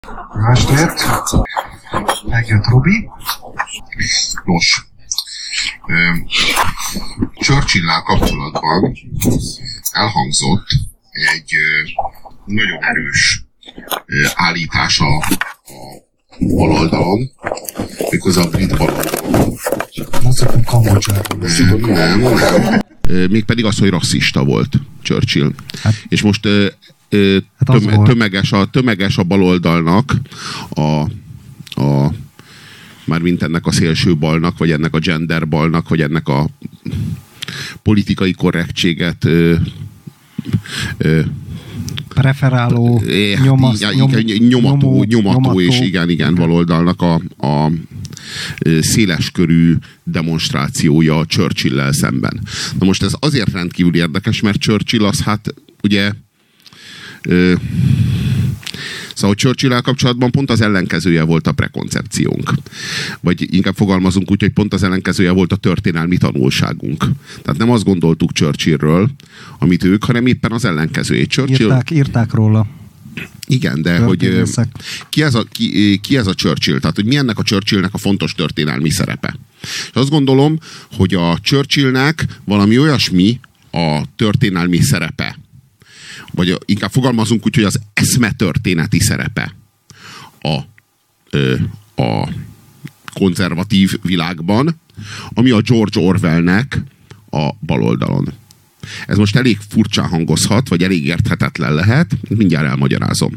Jó estét! Megjött Robi. Nos, Churchill-lel kapcsolatban elhangzott egy nagyon erős állítás a baloldalon, méghozzá a brit baloldalon. Mozgunk Kambodzsáról. Nem. Mégpedig az, hogy rasszista volt Churchill. Hát, és most tömeges a baloldalnak mármint ennek a szélső balnak, vagy ennek a gender balnak, vagy ennek a politikai korrektséget preferáló nyomató és igen, baloldalnak a széleskörű demonstrációja Churchill-lel szemben. Na most ez azért rendkívül érdekes, mert Churchill az hát ugye szóval Churchill-el kapcsolatban pont az ellenkezője volt a prekoncepciónk. Vagy inkább fogalmazunk úgy, hogy pont az ellenkezője volt a történelmi tanulságunk. Tehát nem azt gondoltuk Churchillről, amit ők, hanem éppen az ellenkezőjét. Írták róla. Igen, de hogy ki ez a Churchill? Tehát, hogy mi ennek a Churchillnek a fontos történelmi szerepe? És azt gondolom, hogy a Churchillnek valami olyasmi a történelmi szerepe, vagy inkább fogalmazunk úgy, hogy az eszmetörténeti szerepe a konzervatív világban, ami a George Orwellnek a baloldalon. Ez most elég furcsán hangozhat, vagy elég érthetetlen lehet, mindjárt elmagyarázom.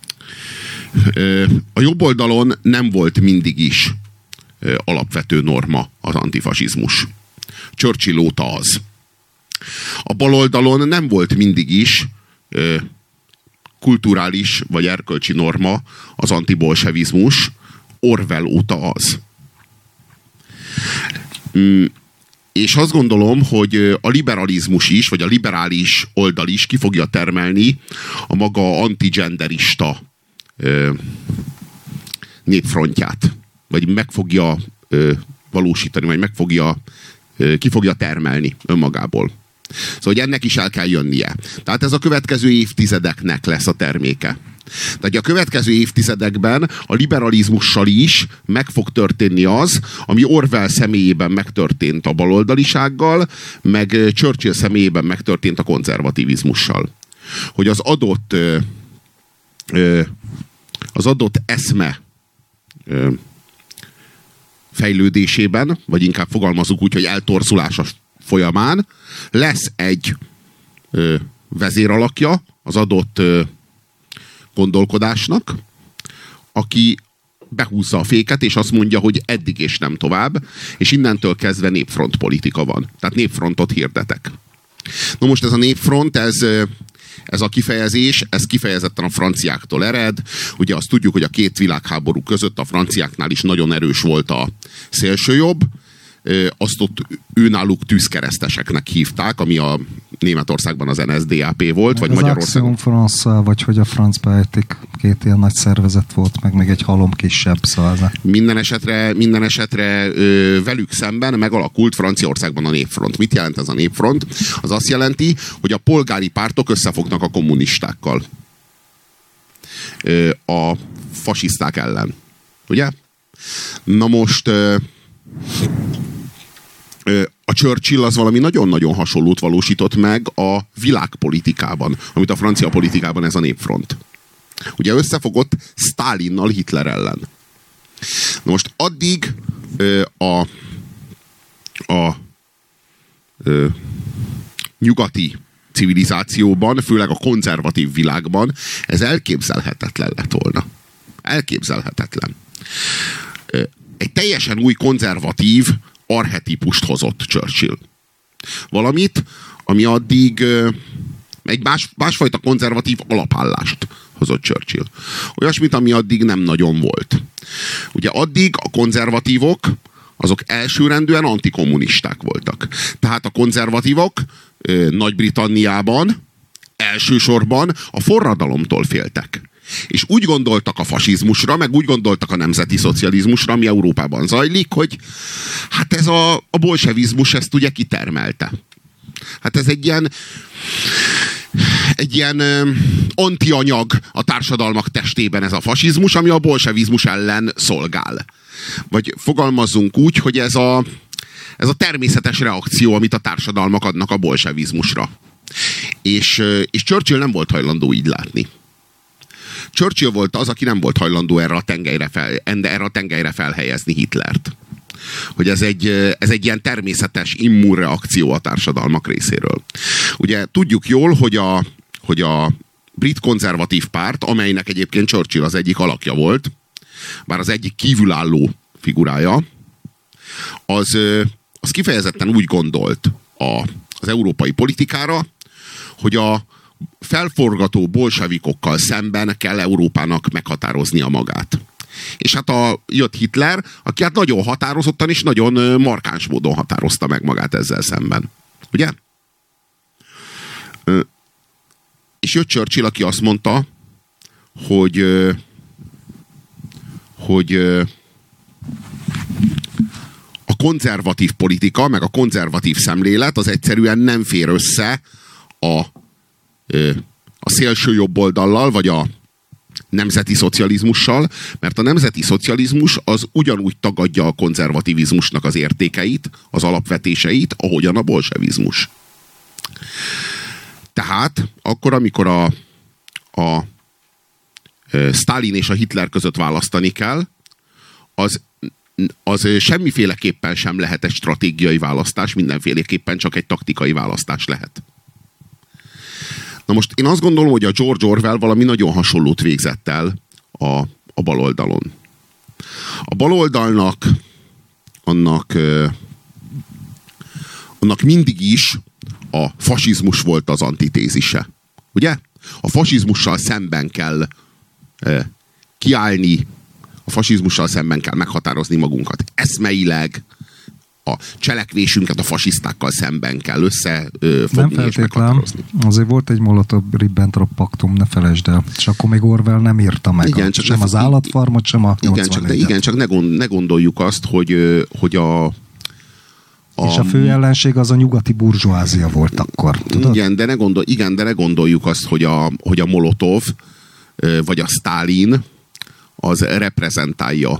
A jobb oldalon nem volt mindig is alapvető norma az antifasizmus. Churchill óta az. A baloldalon nem volt mindig is kulturális vagy erkölcsi norma az antibolsevizmus, Orwell óta az. És azt gondolom, hogy a liberalizmus is, vagy a liberális oldal is ki fogja termelni a maga antigenderista népfrontját. Vagy meg fogja valósítani, vagy ki fogja termelni önmagából. Szóval, hogy ennek is el kell jönnie. Tehát ez a következő évtizedeknek lesz a terméke. Tehát a következő évtizedekben a liberalizmussal is meg fog történni az, ami Orwell személyében megtörtént a baloldalisággal, meg Churchill személyében megtörtént a konzervativizmussal. Hogy az adott eszme fejlődésében, vagy inkább fogalmazunk úgy, hogy eltorzulása folyamán lesz egy vezéralakja az adott gondolkodásnak, aki behúzza a féket, és azt mondja, hogy eddig és nem tovább, és innentől kezdve népfront politika van. Tehát népfrontot hirdetek. Na most ez a népfront, ez a kifejezés, ez kifejezetten a franciáktól ered. Ugye azt tudjuk, hogy a két világháború között a franciáknál is nagyon erős volt a szélsőjobb. Azt ott őnáluk tűzkereszteseknek hívták, ami a Németországban az NSDAP volt, vagy Magyarországon. Az Action France, vagy hogy a Franz Biotik, két ilyen nagy szervezet volt, meg még egy halom kisebb, szóval. Minden esetre velük szemben megalakult Franciaországban a népfront. Mit jelent ez a népfront? Az azt jelenti, hogy a polgári pártok összefognak a kommunistákkal. A fasiszták ellen. Ugye? Na most a Churchill az valami nagyon-nagyon hasonlót valósított meg a világpolitikában, amit a francia politikában ez a népfront. Ugye összefogott Sztálinnal Hitler ellen. Na most addig a nyugati civilizációban, főleg a konzervatív világban ez elképzelhetetlen lett volna. Elképzelhetetlen. Egy teljesen új konzervatív archetípust hozott Churchill. Valamit, ami addig egy másfajta konzervatív alapállást hozott Churchill. Olyasmit, ami addig nem nagyon volt. Ugye addig a konzervatívok azok elsőrendűen antikommunisták voltak. Tehát a konzervatívok Nagy-Britanniában elsősorban a forradalomtól féltek. És úgy gondoltak a fasizmusra, meg úgy gondoltak a nemzeti szocializmusra, ami Európában zajlik, hogy hát ez a bolsevizmus ezt ugye kitermelte. Hát ez egy ilyen egy ilyen antianyag a társadalmak testében ez a fasizmus, ami a bolsevizmus ellen szolgál. Vagy fogalmazzunk úgy, hogy ez a természetes reakció, amit a társadalmak adnak a bolsevizmusra. És Churchill nem volt hajlandó így látni. Churchill volt az, aki nem volt hajlandó erre a tengelyre felhelyezni Hitlert. Hogy ez egy ilyen természetes immunreakció a társadalmak részéről. Ugye tudjuk jól, hogy a brit konzervatív párt, amelynek egyébként Churchill az egyik alakja volt, bár az egyik kívülálló figurája, az kifejezetten úgy gondolt az európai politikára, hogy a felforgató bolsevikokkal szemben kell Európának meghatároznia magát. És hát jött Hitler, aki hát nagyon határozottan és nagyon markáns módon határozta meg magát ezzel szemben. Ugye? És jött Churchill, aki azt mondta, hogy a konzervatív politika, meg a konzervatív szemlélet az egyszerűen nem fér össze a szélső jobboldallal, vagy a nemzeti szocializmussal, mert a nemzeti szocializmus az ugyanúgy tagadja a konzervativizmusnak az értékeit, az alapvetéseit, ahogyan a bolsevizmus. Tehát akkor, amikor a Sztálin és a Hitler között választani kell, az semmiféleképpen sem lehet egy stratégiai választás, mindenféleképpen csak egy taktikai választás lehet. Na most én azt gondolom, hogy a George Orwell valami nagyon hasonlót végzett el a baloldalon. A baloldalnak annak mindig is a fasizmus volt az antitézise. Ugye? A fasizmussal szemben kell kiállni, a fasizmussal szemben kell meghatározni magunkat. Eszmeileg a cselekvésünket a fasisztákkal szemben kell összefogni és meghatározni. Azért volt egy Molotov-Ribbentrop paktum, ne felejtsd el. És akkor még Orwell nem írta meg igen, sem az állatfarmot, sem a 84-et. Igen, csak ne gondoljuk azt, hogy és a fő ellenség az a nyugati burzsóázia volt akkor. Tudod? Igen, de ne gondoljuk azt, hogy a Molotov vagy a Sztálin az reprezentálja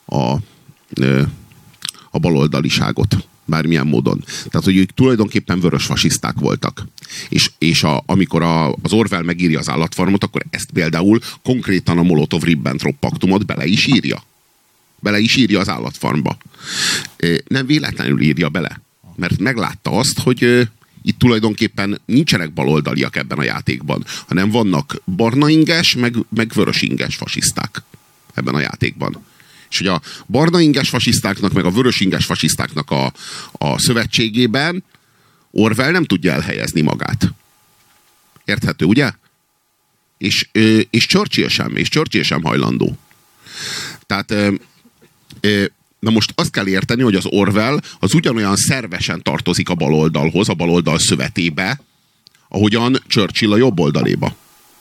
a baloldaliságot bármilyen módon. Tehát, hogy ők tulajdonképpen vörös fasiszták voltak. És amikor az Orwell megírja az állatfarmot, akkor ezt például konkrétan a Molotov-Ribbentrop paktumot bele is írja. Bele is írja az állatfarmba. Nem véletlenül írja bele. Mert meglátta azt, hogy itt tulajdonképpen nincsenek baloldaliak ebben a játékban, hanem vannak barnainges, meg vörösinges fasiszták ebben a játékban. És hogy a barnainges fasisztáknak, meg a vörösinges fasisztáknak a szövetségében Orwell nem tudja elhelyezni magát. Érthető, ugye? És Churchill sem hajlandó. Tehát na most azt kell érteni, hogy az Orwell az ugyanolyan szervesen tartozik a baloldalhoz, a baloldal szövetébe, ahogyan Churchill a jobb oldaléba.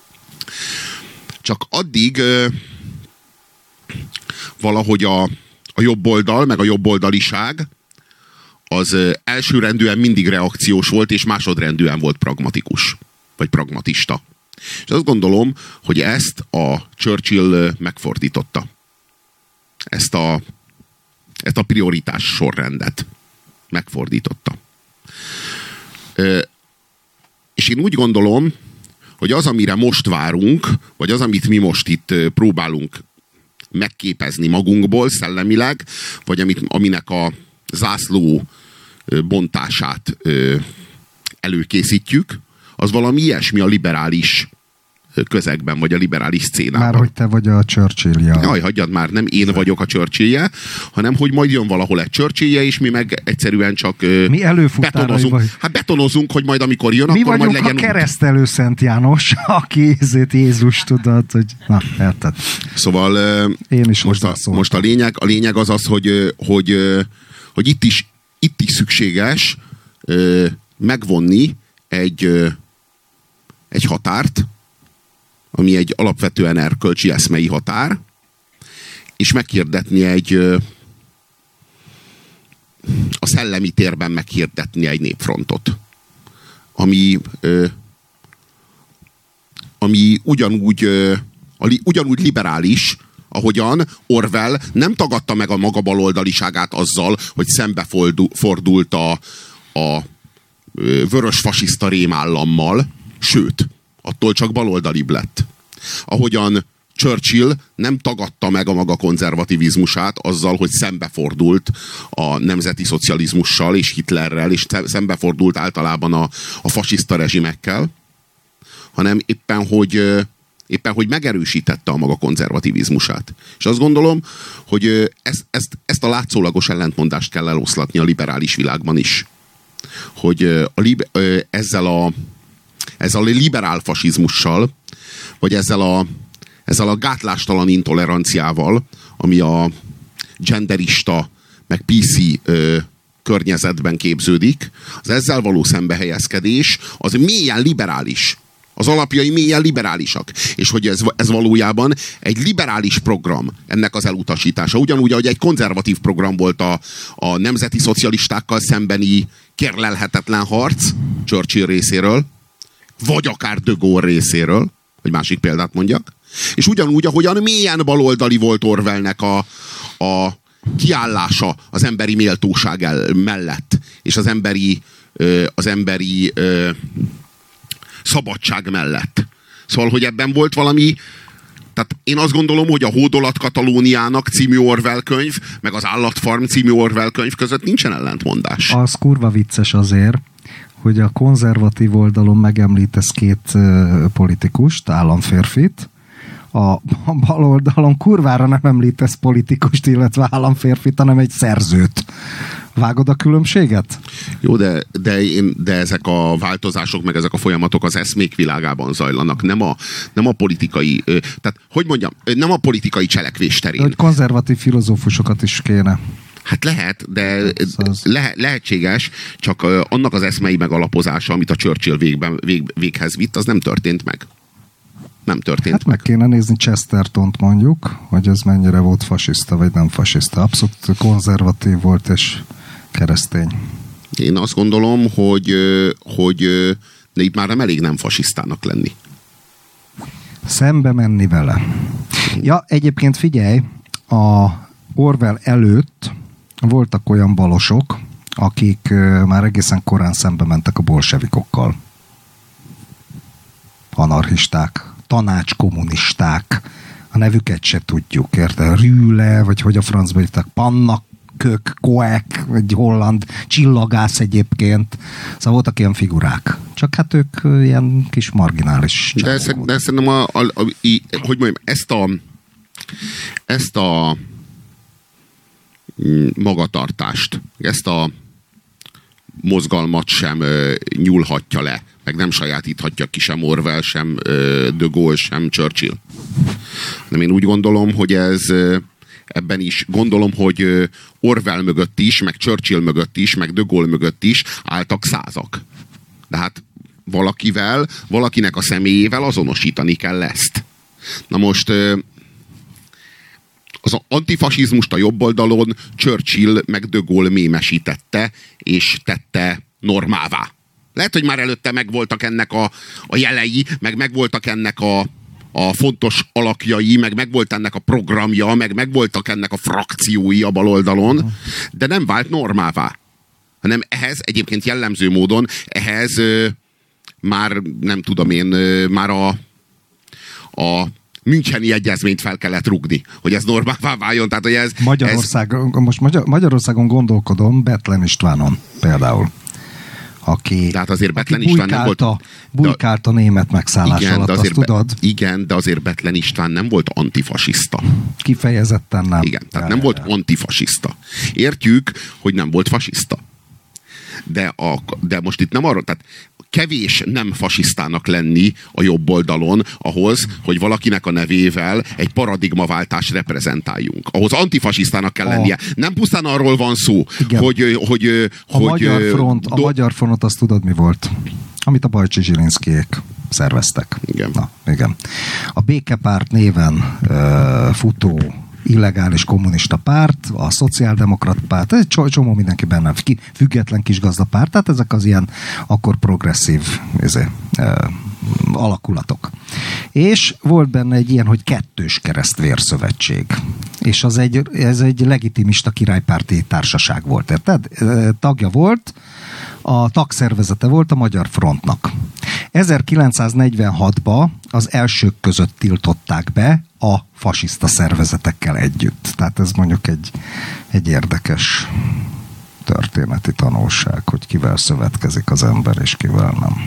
Csak addig valahogy a jobb oldal, meg a jobboldaliság az elsőrendűen mindig reakciós volt, és másodrendűen volt pragmatikus, vagy pragmatista. És azt gondolom, hogy ezt a Churchill megfordította. Ezt a prioritás sorrendet megfordította. És én úgy gondolom, hogy az, amire most várunk, vagy az, amit mi most itt próbálunk megképezni magunkból szellemileg, vagy aminek a zászló bontását előkészítjük, az valami ilyesmi a liberális közegben, vagy a liberális szcénában. Már hogy te vagy a Churchill-ja. Jaj, hagyjad már, nem én vagyok a Churchill-je, hanem hogy majd jön valahol egy Churchill-je, és mi meg egyszerűen csak mi betonozunk. Hát betonozunk, hogy majd amikor jön, mi akkor majd legyen... Mi vagyunk a keresztelő Szent János, aki Jézus tudod, hogy... Na, érted. Szóval én is most a lényeg az, hogy itt is szükséges megvonni egy határt, ami egy alapvetően erkölcsi eszmei határ, és meghirdetni a szellemi térben meghirdetni egy népfrontot, ami ugyanúgy liberális, ahogyan Orwell nem tagadta meg a maga baloldaliságát azzal, hogy szembefordult a vörös fasiszta rémállammal, sőt, attól csak baloldalibb lett. Ahogyan Churchill nem tagadta meg a maga konzervativizmusát azzal, hogy szembefordult a nemzeti szocializmussal és Hitlerrel, és szembefordult általában a fasiszta rezsimekkel, hanem éppen, hogy megerősítette a maga konzervativizmusát. És azt gondolom, hogy ezt a látszólagos ellentmondást kell eloszlatni a liberális világban is. Hogy ezzel a liberál fasizmussal, vagy ezzel a gátlástalan intoleranciával, ami a genderista, meg PC környezetben képződik, az ezzel való szembehelyezkedés, az mélyen liberális. Az alapjai mélyen liberálisak. És hogy ez valójában egy liberális program, ennek az elutasítása. Ugyanúgy, ahogy egy konzervatív program volt a nemzeti szocialistákkal szembeni kérlelhetetlen harc Churchill részéről, vagy akár de Gaulle részéről, hogy másik példát mondjak. És ugyanúgy, ahogyan mélyen baloldali volt Orwellnek a kiállása az emberi méltóság mellett, és az emberi szabadság mellett. Szóval, hogy ebben volt valami. Tehát én azt gondolom, hogy a Hódolat Katalóniának című Orwell könyv, meg az Állatfarm című Orwell könyv között nincsen ellentmondás. Az kurva vicces azért, hogy a konzervatív oldalon megemlítesz két politikust, államférfit, a bal oldalon kurvára nem említesz politikust, illetve államférfit, hanem egy szerzőt. Vágod a különbséget? Jó, de ezek a változások, meg ezek a folyamatok az eszmék világában zajlanak, nem a politikai, tehát, hogy mondjam, nem a politikai cselekvés terén. Hogy konzervatív filozófusokat is kéne. Hát lehet, de lehetséges, csak annak az eszmei megalapozása, amit a Churchill véghez vitt, az nem történt meg. Nem történt. Hát meg kéne nézni Chestertont mondjuk, hogy ez mennyire volt fasiszta, vagy nem fasiszta. Abszolút konzervatív volt és keresztény. Én azt gondolom, hogy de itt már nem elég nem fasisztának lenni. Szembe menni vele. Ja, egyébként figyelj, a Orwell előtt voltak olyan balosok, akik már egészen korán szembe mentek a bolsevikokkal. Anarchisták, tanácskommunisták, a nevüket se tudjuk, érte? Rühle, vagy hogy a francba hívták, Pannak, Kök, Koek, egy holland csillagász egyébként. Szóval voltak ilyen figurák. Csak hát ők ilyen kis marginális. De szerintem hogy mondjam, ezt a magatartást, ezt a mozgalmat sem nyúlhatja le, meg nem sajátíthatja ki sem Orwell, sem de Gaulle, sem Churchill. De én úgy gondolom, hogy ebben is gondolom, hogy Orwell mögött is, meg Churchill mögött is, meg de Gaulle mögött is álltak százak. De hát valakinek a személyével azonosítani kell ezt. Na most az antifasizmust a jobb oldalon Churchill meg de Gaulle mémesítette, és tette normává. Lehet, hogy már előtte megvoltak ennek a jelei, meg megvoltak ennek a fontos alakjai, meg megvolt ennek a programja, meg megvoltak ennek a frakciói a baloldalon, de nem vált normává. Hanem ehhez egyébként jellemző módon, ehhez már nem tudom én, már a Müncheni egyezményt fel kellett rúgni, hogy ez normálvá váljon. Tehát, hogy ez, most Magyarországon gondolkodom Bethlen Istvánon például. Tehát azért Bethlen István nem volt... Bujkált a német megszállás alatt, azt tudod? Igen, de azért Bethlen István nem volt antifasiszta. Kifejezetten nem. Igen, tehát nem volt antifasiszta. Értjük, hogy nem volt fasiszta. De most itt nem arról, tehát kevés nem fasisztának lenni a jobb oldalon ahhoz, hogy valakinek a nevével egy paradigmaváltást reprezentáljunk. Ahhoz antifasisztának kell lennie. Nem pusztán arról van szó, hogy a Magyar Front, azt tudod mi volt? Amit a Bajcsi Zsilinszkijék szerveztek. Igen. Na, igen. A Békepárt néven futó illegális kommunista párt, a szociáldemokrat párt, egy csomó mindenki benne, független kisgazdapárt, tehát ezek az ilyen akkor progresszív alakulatok. És volt benne egy ilyen, hogy kettős keresztvérszövetség. És ez egy legitimista királypárti társaság volt, érted? Tagja volt, a tagszervezete volt a Magyar Frontnak. 1946-ban az elsők között tiltották be a fasiszta szervezetekkel együtt. Tehát ez mondjuk egy érdekes történeti tanulság, hogy kivel szövetkezik az ember, és kivel nem.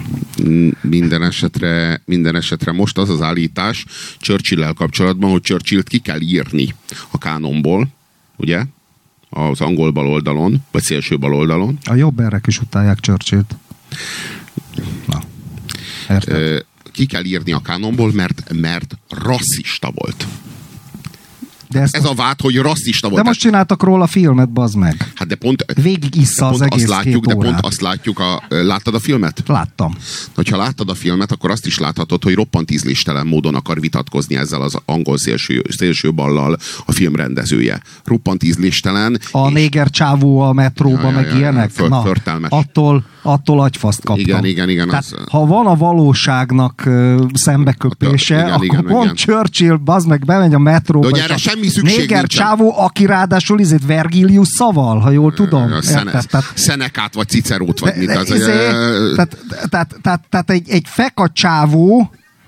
Minden esetre most az állítás Churchill-lel kapcsolatban, hogy Churchillt ki kell írni a kánonból, ugye? Az angol baloldalon, vagy szélső baloldalon. A jobberek is utálják Churchillt. Na, érted? Ki kell írni a kánonból, mert rasszista volt. Ez a vád, hogy rasszista volt. De most csináltak róla filmet, bazd meg. Hát de pont... Végig issza az egész két órát. Pont azt látjuk, láttad a filmet? Láttam. Ha láttad a filmet, akkor azt is láthatod, hogy roppant ízléstelen módon akar vitatkozni ezzel az angol szélső ballal a film rendezője. Roppant ízléstelen. A néger csávó a metróba, meg ilyenek. Förtelmes. Attól agyfaszt kaptam. Igen. Tehát, ha van a valóságnak szembeköpése, akkor pont Churchill, bazd meg, bemegy a metróba. De erre semmi szükség néger nincsen. csávó, aki ráadásul Vergilius szaval, ha jól tudom. Szenekát, vagy Cicerót, vagy mit az. Tehát egy feka csávó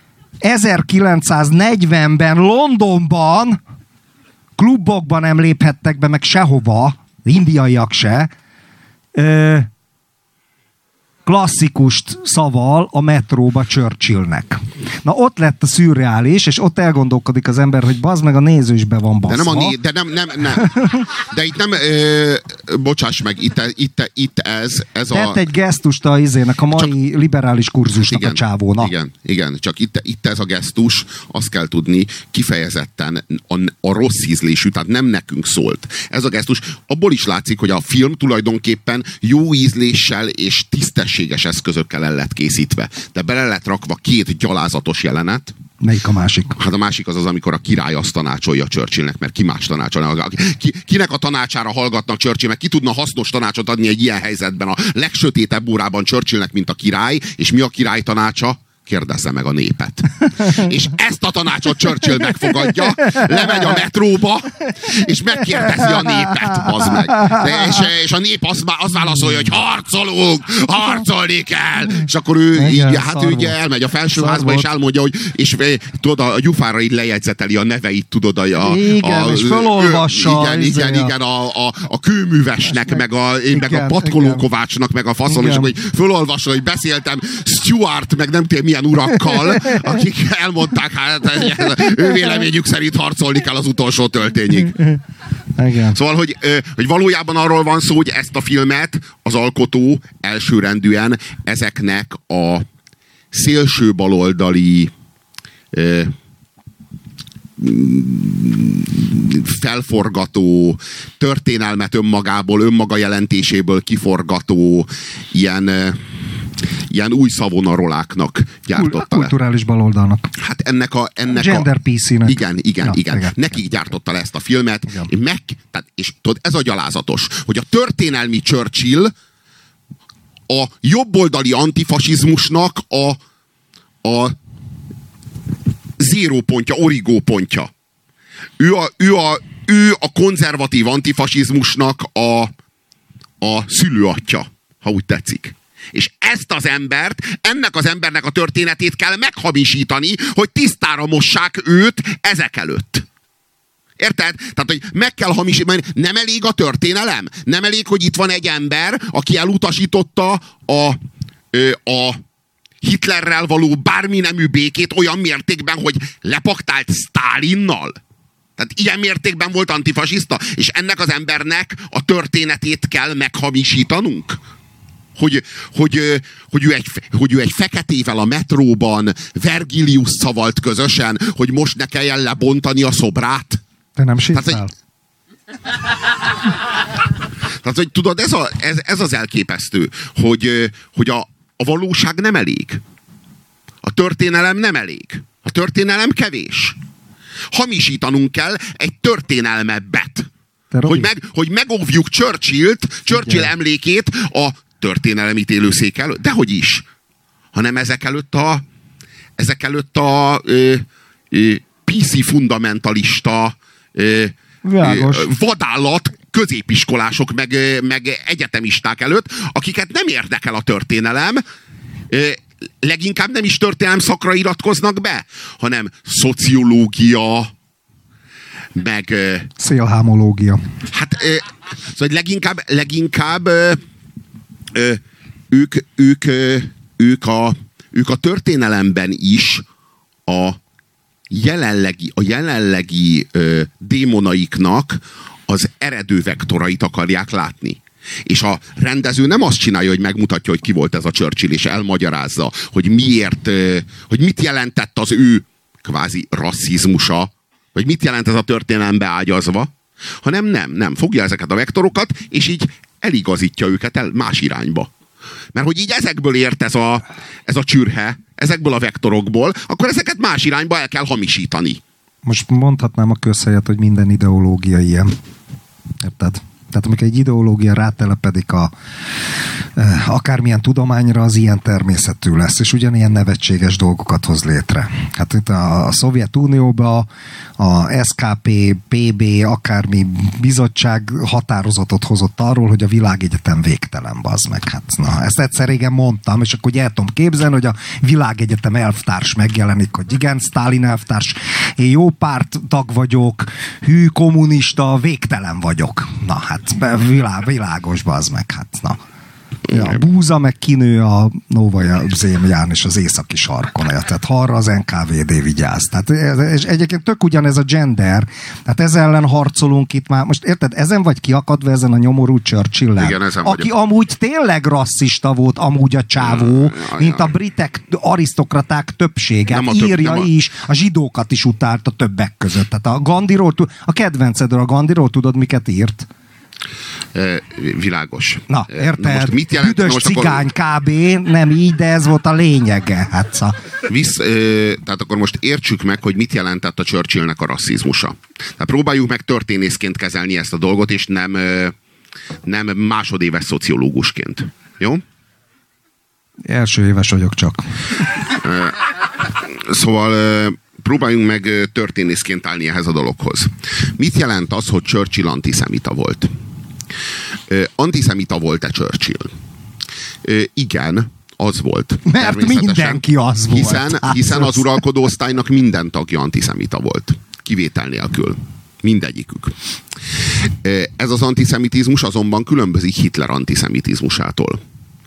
1940-ben Londonban klubokban nem léphettek be, meg sehova, indiaiak se, klasszikust szaval a metróba Churchillnek. Na ott lett a szürreális, és ott elgondolkodik az ember, hogy bazd meg, a néző is be van baszva. De nem. De itt nem, bocsáss meg, itt ez a... Tett egy gesztust a mai liberális kurzusnak, igen, a csávónak. Igen, csak itt ez a gesztus, azt kell tudni, kifejezetten a rossz ízlésű, tehát nem nekünk szólt. Ez a gesztus, abból is látszik, hogy a film tulajdonképpen jó ízléssel és tisztességes eszközökkel el lett készítve. De bele lett rakva két gyalázatos jelenet. Melyik a másik? Hát a másik az, amikor a király azt tanácsolja Churchillnek, mert ki más tanácsolja. Kinek a tanácsára hallgatnak Churchill, meg ki tudna hasznos tanácsot adni egy ilyen helyzetben a legsötétebb órában Churchillnek, mint a király, és mi a király tanácsa? Kérdezze meg a népet. És ezt a tanácsot Churchill megfogadja, lemegy a metróba, és megkérdezi a népet, az meg. És a nép azt válaszolja, hogy harcolni kell! És akkor ő ugye elmegy a felsőházba, és elmondja, hogy tudod, a gyufára így lejegyzeteli a neveit, tudod, és fölolvassa. Igen, a kőművesnek, meg a patkolókovácsnak, meg a faszom, és hogy fölolvassa, hogy beszéltem Stuart, meg nem tudom milyen urakkal, akik elmondták, hát ő véleményük szerint harcolni kell az utolsó töltényig. Igen. Szóval, hogy valójában arról van szó, hogy ezt a filmet az alkotó elsőrendűen ezeknek a szélső baloldali felforgató, történelmet önmaga jelentéséből kiforgató ilyen új szavonaroláknak gyártotta le. Kulturális baloldalnak. Hát ennek a Gender PC-nek. Igen. Nekik gyártotta le ezt a filmet. És tudod, ez a gyalázatos, hogy a történelmi Churchill a jobboldali antifasizmusnak a zéró pontja, origó pontja. Ő a konzervatív antifasizmusnak a szülőatja, ha úgy tetszik. És ennek az embernek a történetét kell meghamisítani, hogy tisztára mossák őt ezek előtt. Érted? Tehát, hogy meg kell hamisítani. Nem elég a történelem? Nem elég, hogy itt van egy ember, aki elutasította a Hitlerrel való bármi nemű békét olyan mértékben, hogy lepaktált Sztálinnal? Tehát ilyen mértékben volt antifasiszta, és ennek az embernek a történetét kell meghamisítanunk? Hogy ő egy feketével a metróban Vergilius szavalt közösen, hogy most ne kelljen lebontani a szobrát. Te nem sétál? Tehát, hogy tudod, ez az elképesztő, hogy a valóság nem elég. A történelem nem elég. A történelem kevés. Hamisítanunk kell egy történelmebbet. Hogy megóvjuk Churchill emlékét a történelem ítélőszék előtt. Dehogy is. Hanem ezek előtt ezek előtt a PC fundamentalista vadállat középiskolások meg egyetemisták előtt, akiket nem érdekel a történelem, leginkább nem is történelem szakra iratkoznak be, hanem szociológia, meg... szélhámológia. Hát, szóval leginkább ők a történelemben is a jelenlegi démonaiknak az eredő vektorait akarják látni. És a rendező nem azt csinálja, hogy megmutatja, hogy ki volt ez a Churchill, és elmagyarázza, hogy miért, hogy mit jelentett az ő kvázi rasszizmusa, vagy mit jelent ez a történelembe ágyazva, hanem nem. Fogja ezeket a vektorokat, és így eligazítja őket más irányba. Mert hogy így ezekből ért ez a csürhe, ezekből a vektorokból, akkor ezeket más irányba el kell hamisítani. Most mondhatnám a közhelyet, hogy minden ideológia ilyen. Érted? Tehát amikor egy ideológia rátelepedik akármilyen tudományra, az ilyen természetű lesz, és ugyanilyen nevetséges dolgokat hoz létre. Hát itt a Szovjetunióban a SKP, PB, akármi bizottság határozatot hozott arról, hogy a világegyetem végtelen, bazd meg. Hát, na, ezt egyszer régen mondtam, és akkor el tudom képzelni, hogy a világegyetem elvtárs megjelenik, hogy igen, Sztálin elvtárs, én jó párttag vagyok, hű kommunista, végtelen vagyok. Na hát, világos, bazd meg, hát na. A búza meg kinő a Novaja Zemlján és az északi sarkon. Tehát arra az NKVD vigyáz. Tehát, és egyébként tök ugyanez a gender. Tehát ezzel ellen harcolunk itt már. Most érted, ezen vagy kiakadva ezen a nyomorú Churchill-lel? Igen, aki vagyok. amúgy tényleg rasszista volt, amúgy a csávó, mint a britek arisztokraták többsége. Írja is, a zsidókat is utálta többek között. Tehát a Gandhiról, a kedvencedről, a Gandhiról tudod, miket írt? Világos. Na, érted? Na most mit jelent? Büdös cigány kb. Nem így, de ez volt a lényege. Hát, tehát akkor most értsük meg, hogy mit jelentett a Churchillnek a rasszizmusa. Tehát próbáljuk meg történészként kezelni ezt a dolgot, és nem másodéves szociológusként. Jó? Első éves vagyok csak. Szóval próbáljunk meg történészként állni ehhez a dologhoz. Mit jelent az, hogy Churchill antiszemita volt? Antiszemita volt-e Churchill? Igen, az volt. Mert mindenki az volt. Hiszen az uralkodó osztálynak minden tagja antiszemita volt. Kivétel nélkül. Mindegyikük. Ez az antiszemitizmus azonban különbözik Hitler antiszemitizmusától.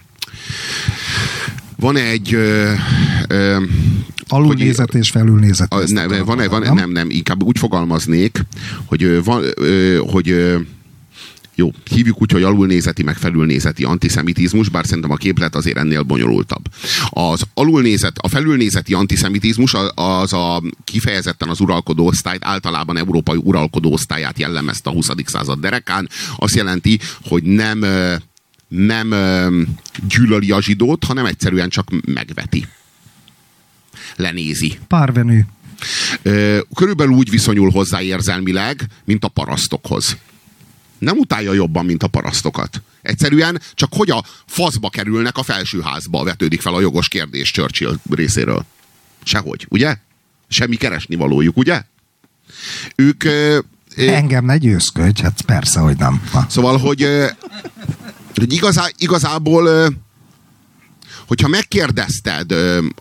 Van egy... alulnézet és felülnézet. Nem, inkább úgy fogalmaznék, hogy jó, hívjuk úgy, hogy alulnézeti meg felülnézeti antiszemitizmus, bár szerintem a képlet azért ennél bonyolultabb. A felülnézeti antiszemitizmus az kifejezetten az uralkodó osztályt, általában európai uralkodó osztályát jellemezte a 20. század derekán. Azt jelenti, hogy nem gyűlöli a zsidót, hanem egyszerűen csak megveti. Lenézi. Párvenű. Körülbelül úgy viszonyul hozzá érzelmileg, mint a parasztokhoz. Nem utálja jobban, mint a parasztokat. Egyszerűen csak hogy a faszba kerülnek a felsőházba, vetődik fel a jogos kérdés Churchill részéről. Sehogy, ugye? Semmi keresnivalójuk, ugye? Ők... Engem ne győzködj, hát persze, hogy nem. Szóval, hogy igazából hogyha megkérdezted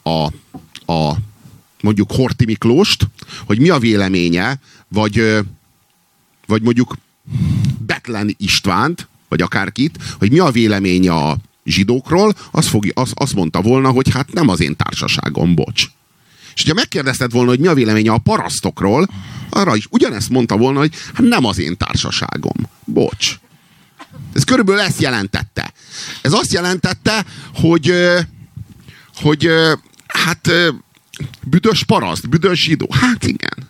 mondjuk Horthy Miklóst, hogy mi a véleménye, vagy mondjuk Betlen Istvánt, vagy akárkit, hogy mi a véleménye a zsidókról, azt mondta volna, hogy hát nem az én társaságom, bocs. És hogyha megkérdezted volna, hogy mi a véleménye a parasztokról, arra is ugyanezt mondta volna, hogy hát nem az én társaságom, bocs. Ez körülbelül ezt jelentette. Ez azt jelentette, hogy hát büdös paraszt, büdös zsidó. Hát igen.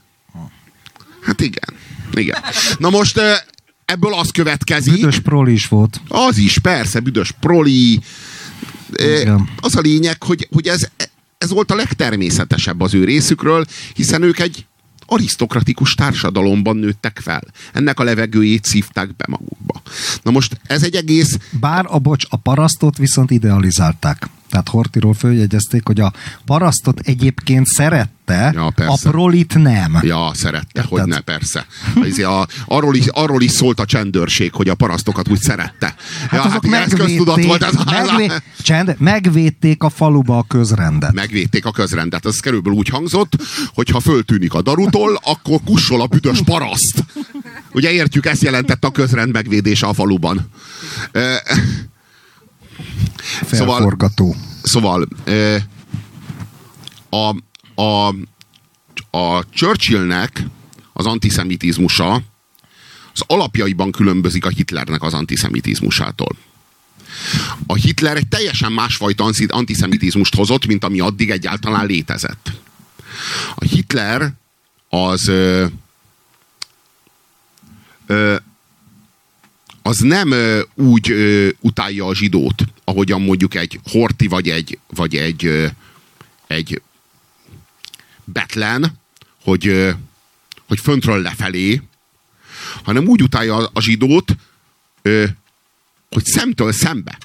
Igen. Na most ebből az következik... Büdös proli is volt. Az is, persze, büdös proli. Az a lényeg, hogy ez volt a legtermészetesebb az ő részükről, hiszen ők egy arisztokratikus társadalomban nőttek fel. Ennek a levegőjét szívták be magukba. Na most ez egy egész... Bár a parasztot viszont idealizálták. Tehát Horthyról följegyezték, hogy a parasztot egyébként szerette, Ja, a prolit nem. Ja, szerette, hogy ne, persze. Arról is szólt a csendőrség, hogy a parasztokat úgy szerette. Hát azok megvédték a faluba a közrendet. Megvédték a közrendet. Ez körülbelül úgy hangzott, hogy ha föltűnik a darutól, akkor kussol a büdös paraszt. Ugye értjük, ezt jelentette a közrend megvédése a faluban. Felforgató. Szóval a Churchillnek az antiszemitizmusa az alapjaiban különbözik a Hitlernek az antiszemitizmusától. A Hitler egy teljesen másfajta antiszemitizmust hozott, mint ami addig egyáltalán létezett. A Hitler az nem úgy utálja a zsidót, ahogyan mondjuk egy Horthy vagy egy Bethlen, hogy föntről lefelé, hanem úgy utálja a zsidót, hogy szemtől szembe.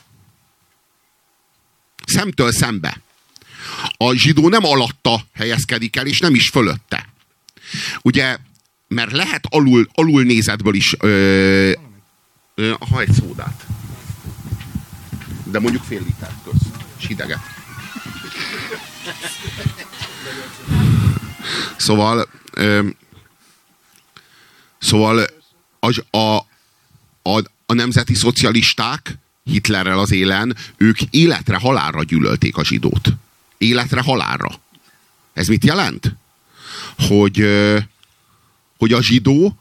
Szemtől szembe. A zsidó nem alatta helyezkedik el, és nem is fölötte. Ugye, mert lehet alul nézetből is egy szódát. De mondjuk fél litert köz. És hideget. Szóval a nemzeti szocialisták Hitlerrel az élen, ők életre halálra gyűlölték a zsidót. Életre halálra. Ez mit jelent? Hogy a zsidó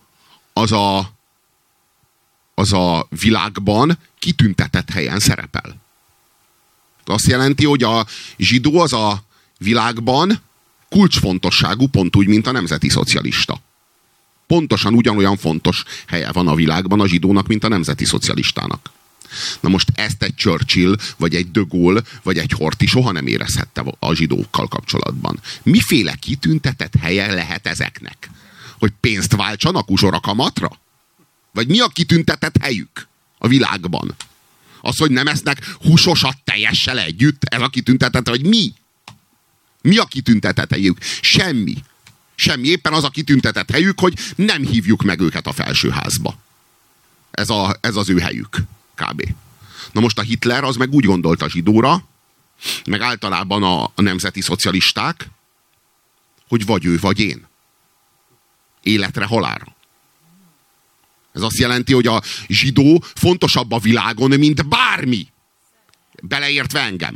az a világban kitüntetett helyen szerepel. Azt jelenti, hogy a zsidó az a világban kulcsfontosságú, pont úgy, mint a nemzeti szocialista. Pontosan ugyanolyan fontos helye van a világban a zsidónak, mint a nemzeti szocialistának. Na most ezt egy Churchill, vagy egy de Gaulle, vagy egy Horthy soha nem érezhette a zsidókkal kapcsolatban. Miféle kitüntetett helye lehet ezeknek? Hogy pénzt váltsanak uzsorakamatra? Vagy mi a kitüntetett helyük a világban? Az, hogy nem esznek húsosat teljessel együtt? Ez a kitüntetett, vagy mi? Mi a kitüntetett helyük? Semmi. Semmi. Éppen az a kitüntetett helyük, hogy nem hívjuk meg őket a felsőházba. Ez az ő helyük. Kb. Na most a Hitler az meg úgy gondolt a zsidóra, meg általában a nemzeti szocialisták, hogy vagy ő, vagy én. Életre, halálra. Ez azt jelenti, hogy a zsidó fontosabb a világon, mint bármi. Beleértve engem.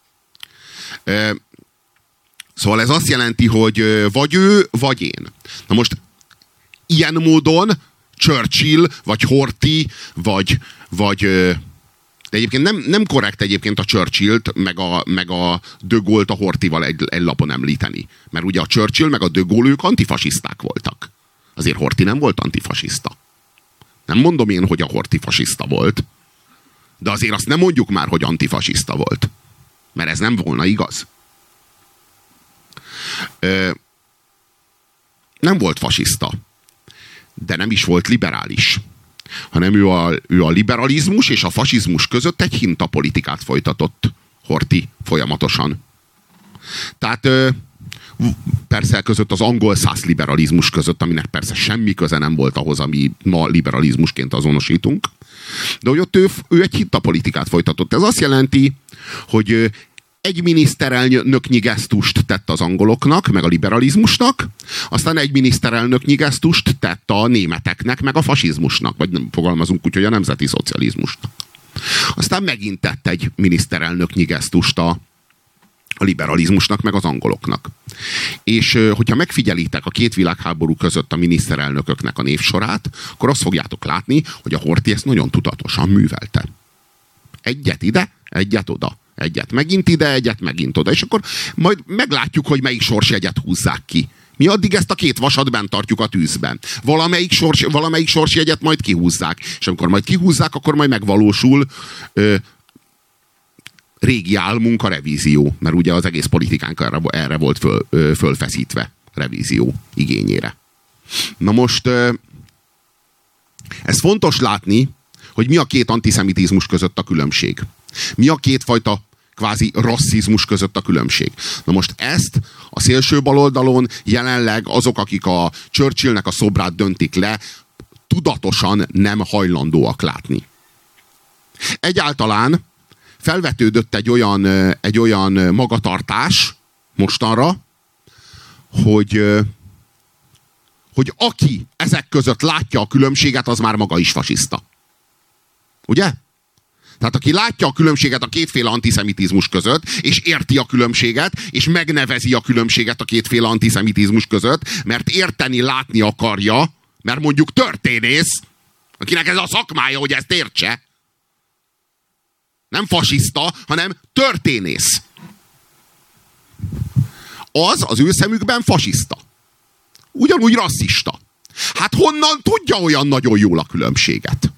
Szóval ez azt jelenti, hogy vagy ő, vagy én. Na most ilyen módon Churchill, vagy Horthy, vagy de egyébként nem korrekt egyébként a Churchillt, meg a de Gaulle-t a Horthyval egy lapon említeni. Mert ugye a Churchill meg a de Gaulle ők antifasiszták voltak. Azért Horthy nem volt antifasiszta. Nem mondom én, hogy a Horthy fasiszta volt, de azért azt nem mondjuk már, hogy antifasiszta volt. Mert ez nem volna igaz. Nem volt fasiszta, de nem is volt liberális, hanem ő a liberalizmus és a fasizmus között egy hintapolitikát folytatott Horthy folyamatosan. Tehát persze között az angol-szász liberalizmus között, aminek persze semmi köze nem volt ahhoz, ami ma liberalizmusként azonosítunk, de hogy ott ő egy hintapolitikát folytatott. Ez azt jelenti, hogy egy miniszterelnöknyi gesztust tett az angoloknak, meg a liberalizmusnak, aztán egy miniszterelnöknyi gesztust tett a németeknek, meg a fasizmusnak, vagy nem fogalmazunk úgy, hogy a nemzeti szocializmusnak. Aztán megint tett egy miniszterelnöknyi gesztust a liberalizmusnak, meg az angoloknak. És hogyha megfigyelitek a két világháború között a miniszterelnököknek a névsorát, akkor azt fogjátok látni, hogy a Horthy ezt nagyon tudatosan művelte. Egyet ide, egyet oda. Egyet megint ide, egyet megint oda. És akkor majd meglátjuk, hogy melyik sorsjegyet húzzák ki. Mi addig ezt a két vasat bent tartjuk a tűzben. Valamelyik sorsjegyet majd kihúzzák. És amikor majd kihúzzák, akkor majd megvalósul régi álmunk, a revízió. Mert ugye az egész politikánk erre volt fölfeszítve, revízió igényére. Na most ez fontos látni, hogy mi a két antiszemitizmus között a különbség. Mi a kétfajta kvázi rasszizmus között a különbség. Na most ezt a szélső baloldalon jelenleg azok, akik a Churchillnek a szobrát döntik le, tudatosan nem hajlandóak látni. Egyáltalán felvetődött egy olyan magatartás mostanra, hogy aki ezek között látja a különbséget, az már maga is fasiszta. Ugye? Tehát aki látja a különbséget a kétféle antiszemitizmus között, és érti a különbséget, és megnevezi a különbséget a kétféle antiszemitizmus között, mert érteni, látni akarja, mert mondjuk történész, akinek ez a szakmája, hogy ezt értse. Nem fasiszta, hanem történész. Az ő szemükben fasiszta. Ugyanúgy rasszista. Hát honnan tudja olyan nagyon jól a különbséget?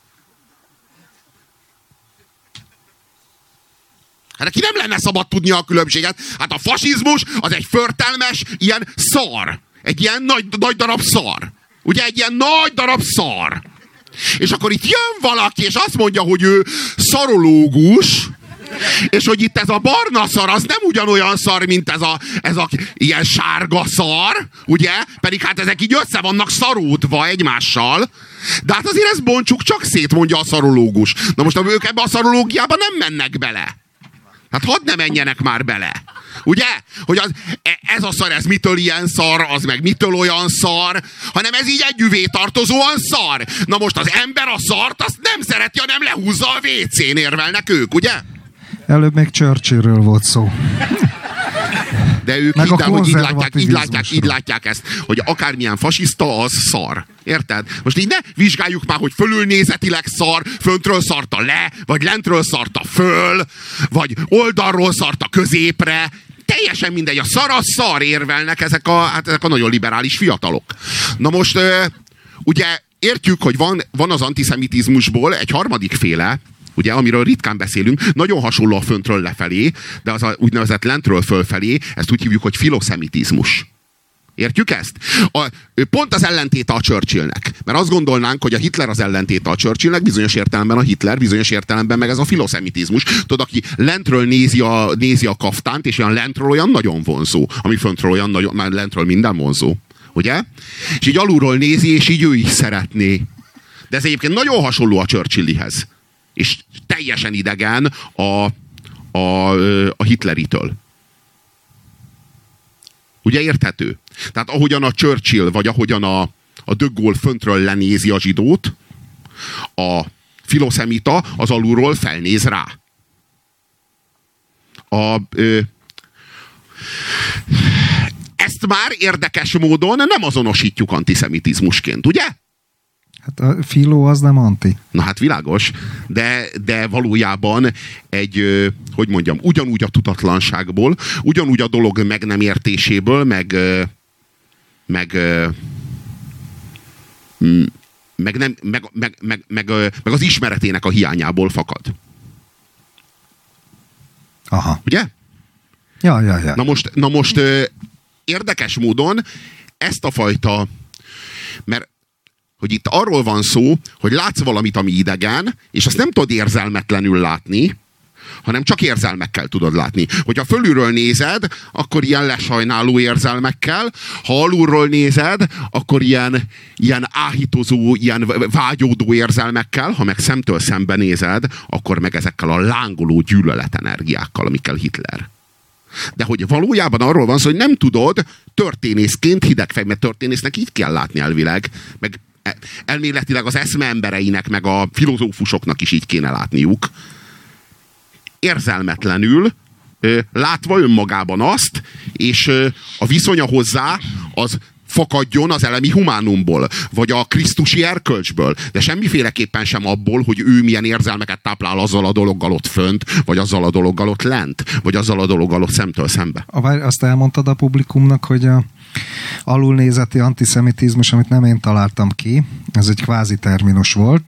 Hát neki nem lenne szabad tudnia a különbséget. Hát a fasizmus az egy förtelmes ilyen szar. Egy ilyen nagy darab szar. Ugye egy ilyen nagy darab szar. És akkor itt jön valaki, és azt mondja, hogy ő szarológus, és hogy itt ez a barna szar, az nem ugyanolyan szar, mint ez a ilyen sárga szar, ugye? Pedig hát ezek így össze vannak szaródva egymással. De hát azért ezt bontsuk csak szét, mondja a szarológus. Na most ők ebbe a szarológiába nem mennek bele. Hát hadd ne menjenek már bele. Ugye? Hogy ez a szar, ez mitől ilyen szar, az meg mitől olyan szar, hanem ez így együvé tartozóan szar. Na most az ember a szart azt nem szereti, hanem lehúzza a WC-n, érvelnek ők, ugye? Előbb még Churchillről volt szó. De ők így látják ezt, hogy akármilyen fasiszta, az szar. Érted? Most így ne vizsgáljuk már, hogy fölülnézetileg szar, föntről szarta le, vagy lentről szarta föl, vagy oldalról szarta középre. Teljesen mindegy, a szar az szar, érvelnek ezek a nagyon liberális fiatalok. Na most, ugye értjük, hogy van az antiszemitizmusból egy harmadik féle, ugye, amiről ritkán beszélünk, nagyon hasonló a föntről lefelé, de az a úgynevezett lentről fölfelé, ezt úgy hívjuk, hogy filoszemitizmus. Értjük ezt? Pont az ellentéte a Churchillnek. Mert azt gondolnánk, hogy a Hitler az ellentéte a Churchillnek, bizonyos értelemben a Hitler, bizonyos értelemben meg ez a filoszemitizmus. Tudod, aki lentről nézi a kaftánt, és olyan lentről olyan nagyon vonzó. Ami föntről olyan nagyon, már lentről minden vonzó. Ugye? És így alulról nézi, és így ő is szeretné. De ez egyébként nagyon hasonló a Churchillihez. És teljesen idegen a Hitleritől. Ugye érthető? Tehát ahogyan a Churchill, vagy ahogyan a de Gaulle föntről lenézi a zsidót, a filoszemita az alulról felnéz rá. Ezt már érdekes módon nem azonosítjuk antiszemitizmusként, ugye? Hát a filó az nem anti. Na hát világos, de valójában hogy mondjam, ugyanúgy a tudatlanságból, ugyanúgy a dolog meg nem értéséből, meg az ismeretének a hiányából fakad. Aha. Ugye? Ja. Na most érdekes módon ezt a fajta, mert hogy itt arról van szó, hogy látsz valamit, ami idegen, és azt nem tudod érzelmetlenül látni, hanem csak érzelmekkel tudod látni. Hogyha fölülről nézed, akkor ilyen lesajnáló érzelmekkel, ha alulról nézed, akkor ilyen áhítozó, ilyen vágyódó érzelmekkel, ha meg szemtől szembe nézed, akkor meg ezekkel a lángoló gyűlöletenergiákkal, amikkel Hitler. De hogy valójában arról van szó, hogy nem tudod történészként hidegfej, mert történésznek így kell látni elvileg, meg elméletileg az eszme embereinek, meg a filozófusoknak is így kéne látniuk. Érzelmetlenül, látva önmagában azt, és a viszonya hozzá az fakadjon az elemi humánumból, vagy a krisztusi erkölcsből, de semmiféleképpen sem abból, hogy ő milyen érzelmeket táplál azzal a dologgal ott fönt, vagy azzal a dologgal ott lent, vagy azzal a dologgal ott szemtől szembe. Azt elmondtad a publikumnak, hogy a alulnézeti antiszemitizmus, amit nem én találtam ki, ez egy kvázi terminus volt,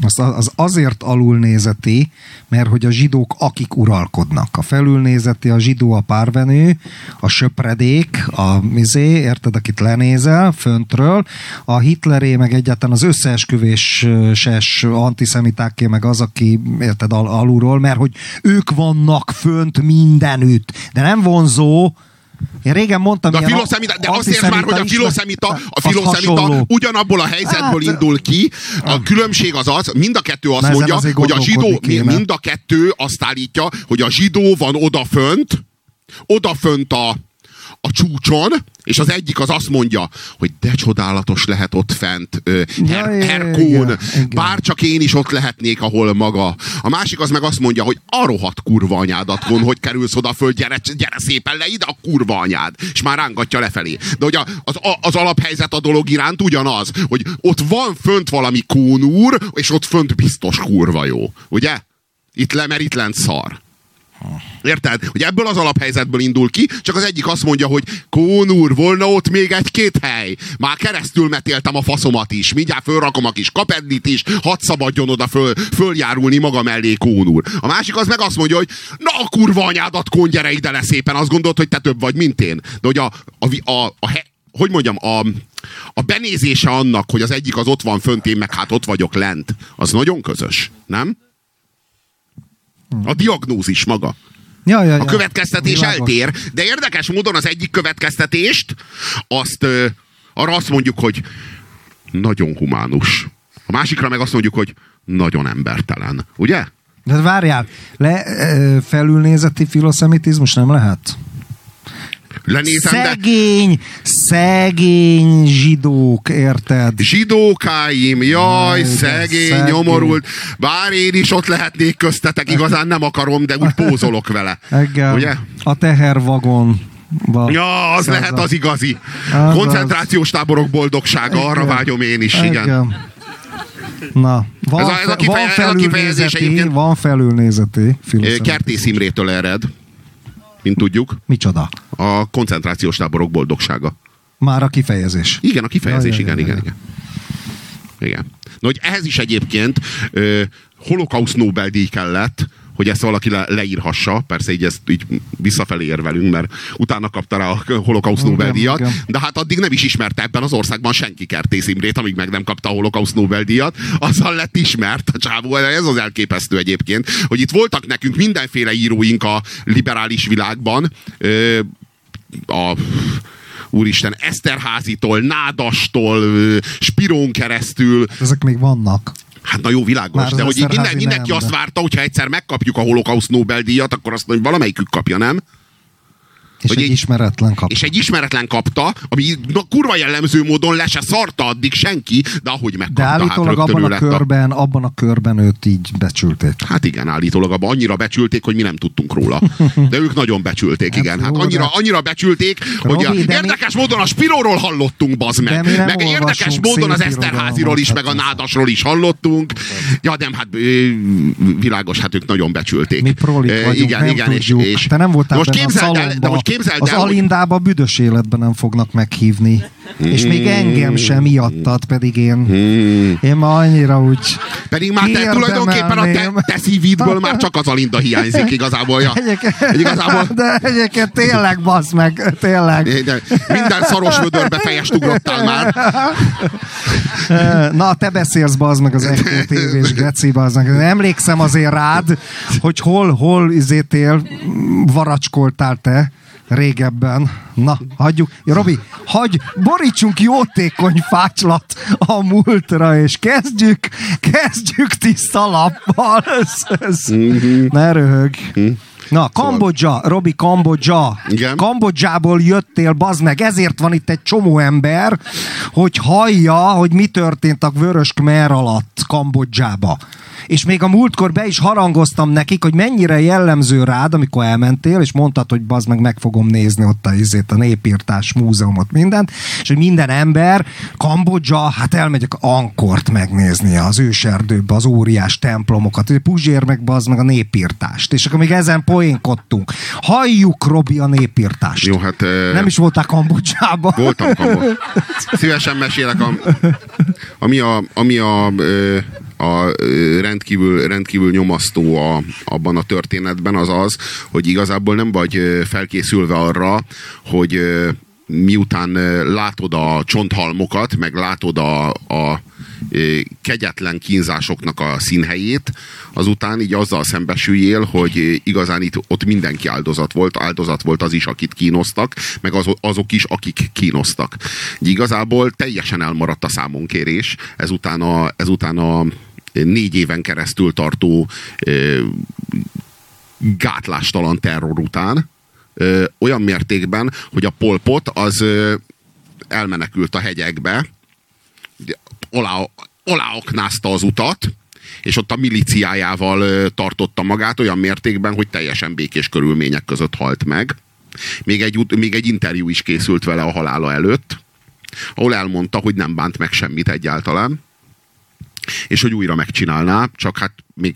Az azért alulnézeti, mert hogy a zsidók akik uralkodnak. A felülnézeti a zsidó a párvenő, a söpredék, érted, akit lenézel föntről, a Hitleré meg egyáltalán az összeesküvéses antiszemitáké meg az, aki érted alulról, mert hogy ők vannak fönt mindenütt. De nem vonzó. Én régen mondtam, de azt értsd már, hogy a filoszemita ugyanabból a helyzetből indul ki. A különbség az, mind a kettő azt mondja, hogy a zsidó, mind a kettő azt állítja, hogy a zsidó van odafönt a csúcson, és az egyik az azt mondja, hogy de csodálatos lehet ott fent, Herkón, bárcsak én is ott lehetnék, ahol maga. A másik az meg azt mondja, hogy a rohadt kurva anyádat von, hogy kerülsz oda föl, gyere szépen le ide, a kurva anyád. És már rángatja lefelé. De hogy az alaphelyzet a dolog iránt ugyanaz, hogy ott van fönt valami kónúr, és ott fönt biztos kurva jó. Ugye? Mert itt lent szar. Érted? Hogy ebből az alaphelyzetből indul ki, csak az egyik azt mondja, hogy Kón úr, volna ott még egy-két hely. Már keresztül metéltem a faszomat is, mindjárt fölrakom a kis kapedlit is, hadd szabadjon oda följárulni maga mellé Kón úr. A másik az meg azt mondja, hogy na a kurva anyádat, Kón, gyere ide le szépen, azt gondolt, hogy te több vagy, mint én. De hogy hogy mondjam, a benézése annak, hogy az egyik az ott van fönt, én meg hát ott vagyok lent, az nagyon közös, nem? A diagnózis maga. A következtetés eltér, de érdekes módon az egyik következtetést arra azt mondjuk, hogy nagyon humánus. A másikra meg azt mondjuk, hogy nagyon embertelen. Ugye? De várjál, felülnézeti filoszemitizmus nem lehet? Szegény zsidók, érted? Zsidókáim, jaj, szegény, nyomorult. Bár én is ott lehetnék köztetek, igazán nem akarom, de úgy pózolok vele. Ugye? A tehervagon. Ja, az lehet az igazi. Koncentrációs táborok boldogsága, arra vágyom én is, igen. Na, van felülnézeti Kertész Imrétől ered, mint tudjuk. Micsoda? A koncentrációs táborok boldogsága. Már a kifejezés. Igen, a kifejezés, igen. Na, hogy ehhez is egyébként holokauszt Nobel-díj kellett, hogy ezt valaki leírhassa, persze így ezt így visszafelé érvelünk, mert utána kapta rá a holokauszt Nobel-díjat, de hát addig nem is ismerte ebben az országban senki Kertész Imrét, amíg meg nem kapta a holokauszt Nobel-díjat, azzal lett ismert a csávó. Ez az elképesztő egyébként, hogy itt voltak nekünk mindenféle íróink a liberális világban, úristen, Eszterházitól, Nádastól, Spirón keresztül. Ezek még vannak. Hát na jó, világos, de hogy mindenki azt várta, hogyha egyszer megkapjuk a holokauszt Nobel-díjat, akkor azt mondja, hogy valamelyikük kapja, nem? És egy ismeretlen kapta. És egy ismeretlen kapta, ami kurva jellemző módon le se szarta addig senki, de ahogy megkapta, de állítólag abban a körben őt így becsülték. Hát igen, állítólag annyira becsülték, hogy mi nem tudtunk róla. De ők nagyon becsülték, igen. Hát annyira becsülték, hogy érdekes módon a Spiróról hallottunk, bazd meg. Meg érdekes módon az Eszterháziról is, meg a Nádasról is hallottunk. Ja, nem, hát világos, hát ők nagyon becsülték. Mi prolik vagyunk, igen, és te nem voltál benne a szalomba. Az Alindába büdös életben nem fognak meghívni. És még engem sem miattad, pedig én már annyira úgy pedig már te tulajdonképpen a te szívidből már csak az Alinda hiányzik igazából. Ja. De egyébként tényleg, bassz meg, tényleg. De minden szaros vödörbe fejest ugrottál már. Na, te beszélsz, bassz meg, az Echo TV-s geci, bassz meg. Emlékszem azért rád, hogy hol varacskoltál te régebben. Na, hagyjuk. Ja, Robi, borítsunk jótékony fácslat a múltra, és kezdjük tiszta lappal. Ne röhög. Na, Kambodzsa, Robi, Kambodzsa. Igen? Kambodzsából jöttél, bazd meg, ezért van itt egy csomó ember, hogy hallja, hogy mi történt a Vörös Khmer alatt Kambodzsába. És még a múltkor be is harangoztam nekik, hogy mennyire jellemző rád, amikor elmentél, és mondtad, hogy bazd meg fogom nézni ott a népírtás múzeumot, mindent, és hogy minden ember, Kambodzsa, hát elmegyek Angkort megnézni, az őserdőbe, az óriás templomokat, Puzsér meg bazd meg a népírtást. És akkor még ezen poénkodtunk. Halljuk, Robi, a népírtást. Jó, hát... Nem is voltál Kambodzsában? Voltam Kambodzsában. Szívesen mesélek, ami a rendkívül nyomasztó abban a történetben, az az, hogy igazából nem vagy felkészülve arra, hogy miután látod a csonthalmokat, meg látod a kegyetlen kínzásoknak a színhelyét, azután így azzal szembesüljél, hogy igazán ott mindenki áldozat volt az is, akit kínoztak, meg azok is, akik kínoztak. Igazából teljesen elmaradt a számonkérés ezután a 4 éven keresztül tartó gátlástalan terror után, olyan mértékben, hogy a Pol Pot az elmenekült a hegyekbe, aláaknázta az utat, és ott a milíciájával tartotta magát olyan mértékben, hogy teljesen békés körülmények között halt meg. Még egy interjú is készült vele a halála előtt, ahol elmondta, hogy nem bánt meg semmit egyáltalán, és hogy újra megcsinálná, csak hát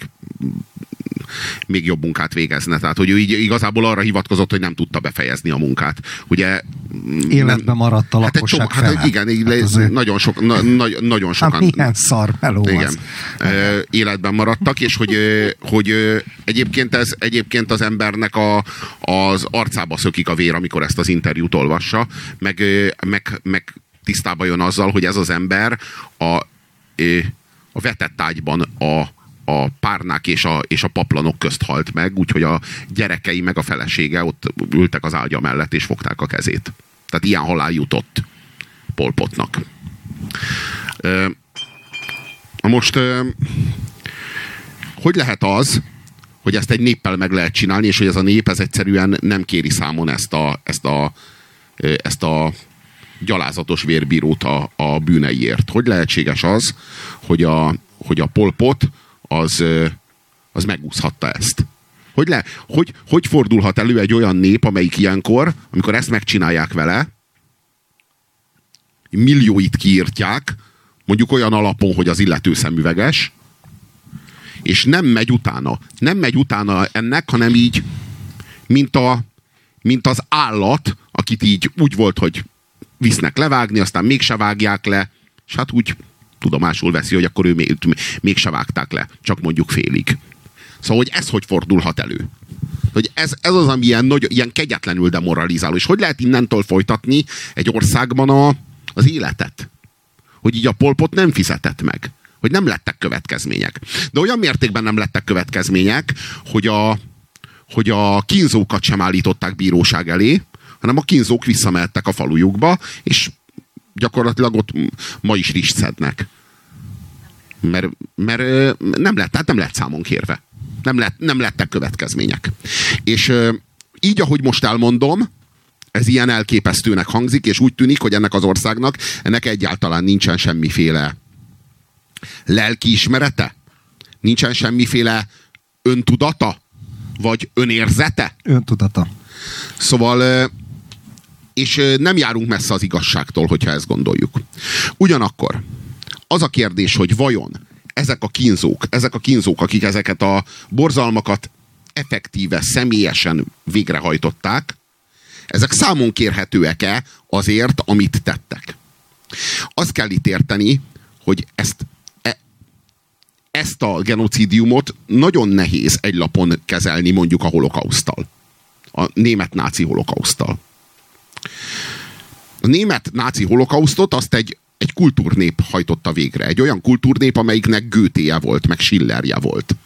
még jobb munkát végezne. Tehát, hogy ő így igazából arra hivatkozott, hogy nem tudta befejezni a munkát. Ugye életben maradt a lakosság fele. Igen, hát nagyon sokan. Hát milyen szar meló az. Életben maradtak, és hogy egyébként az embernek az arcába szökik a vér, amikor ezt az interjút olvassa, meg tisztába jön azzal, hogy ez az ember a vetett ágyban a párnák és a paplanok közt halt meg, úgyhogy a gyerekei meg a felesége ott ültek az ágya mellett és fogták a kezét. Tehát ilyen halál jutott Pol Potnak. Most hogy lehet az, hogy ezt egy néppel meg lehet csinálni, és hogy ez a nép ez egyszerűen nem kéri számon ezt a gyalázatos vérbírót a bűneiért? Hogy lehetséges az, hogy a Pol Pot az megúszhatta ezt? Hogy fordulhat elő egy olyan nép, amelyik ilyenkor, amikor ezt megcsinálják vele, millióit kiírtják, mondjuk olyan alapon, hogy az illető szemüveges, és nem megy utána ennek, hanem így, mint az állat, akit így úgy volt, hogy visznek levágni, aztán mégse vágják le, és hát úgy tudomásul veszi, hogy akkor ő mégse vágták le, csak mondjuk félig. Szóval, hogy ez hogy fordulhat elő? Hogy ez az, ami ilyen kegyetlenül demoralizáló. És hogy lehet innentől folytatni egy országban az életet? Hogy így a Pol Pot nem fizetett meg. Hogy nem lettek következmények. De olyan mértékben nem lettek következmények, hogy a kínzókat sem állították bíróság elé, hanem a kínzók visszamehettek a falujukba, és gyakorlatilag ott ma is rist szednek. Mert nem lett számon kérve. Nem lettek következmények. És így, ahogy most elmondom, ez ilyen elképesztőnek hangzik, és úgy tűnik, hogy ennek az országnak egyáltalán nincsen semmiféle lelkiismerete, nincsen semmiféle öntudata, vagy önérzete. Öntudata. Szóval és nem járunk messze az igazságtól, hogyha ezt gondoljuk. Ugyanakkor az a kérdés, hogy vajon ezek a kínzók, akik ezeket a borzalmakat effektíve, személyesen végrehajtották, ezek számon kérhetőek-e azért, amit tettek? Azt kell itt érteni, hogy ezt a genocidiumot nagyon nehéz egy lapon kezelni mondjuk a holokauszttal. A német náci holokauszttal. A német náci holokausztot azt egy kultúrnép hajtotta végre. Egy olyan kultúrnép, amelyiknek Goethe-je volt, meg Schillerje volt.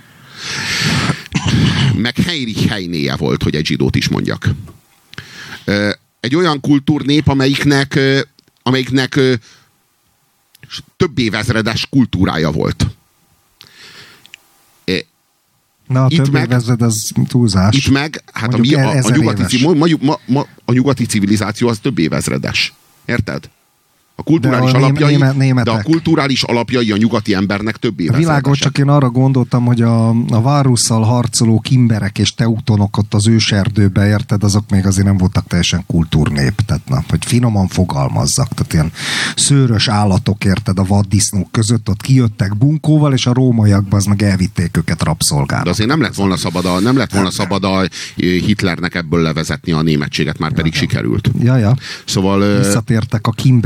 Meg Heinrich Heinéje volt, hogy egy zsidót is mondjak. Egy olyan kultúrnép, amelyiknek több évezredes kultúrája volt. Na, a több évezred, az túlzás. Itt meg, hát a nyugati civilizáció az több évezredes. Érted? A kulturális alapjai, de a kulturális alapjai a nyugati embernek több évezredesek. Világos, csak én arra gondoltam, hogy a Várusszal harcoló kimberek és teutonok ott az őserdőbe, érted, azok még azért nem voltak teljesen kultúrnép. Tehát, hogy finoman fogalmazzak. Tehát ilyen szőrös állatok, érted, a vaddisznók között ott kijöttek bunkóval, és a rómaiakban az meg elvitték őket rabszolgára. De azért nem lett volna szabad a Hitlernek ebből levezetni a németséget, már pedig sikerült. Ja. Szóval visszatértek a kimberekhez,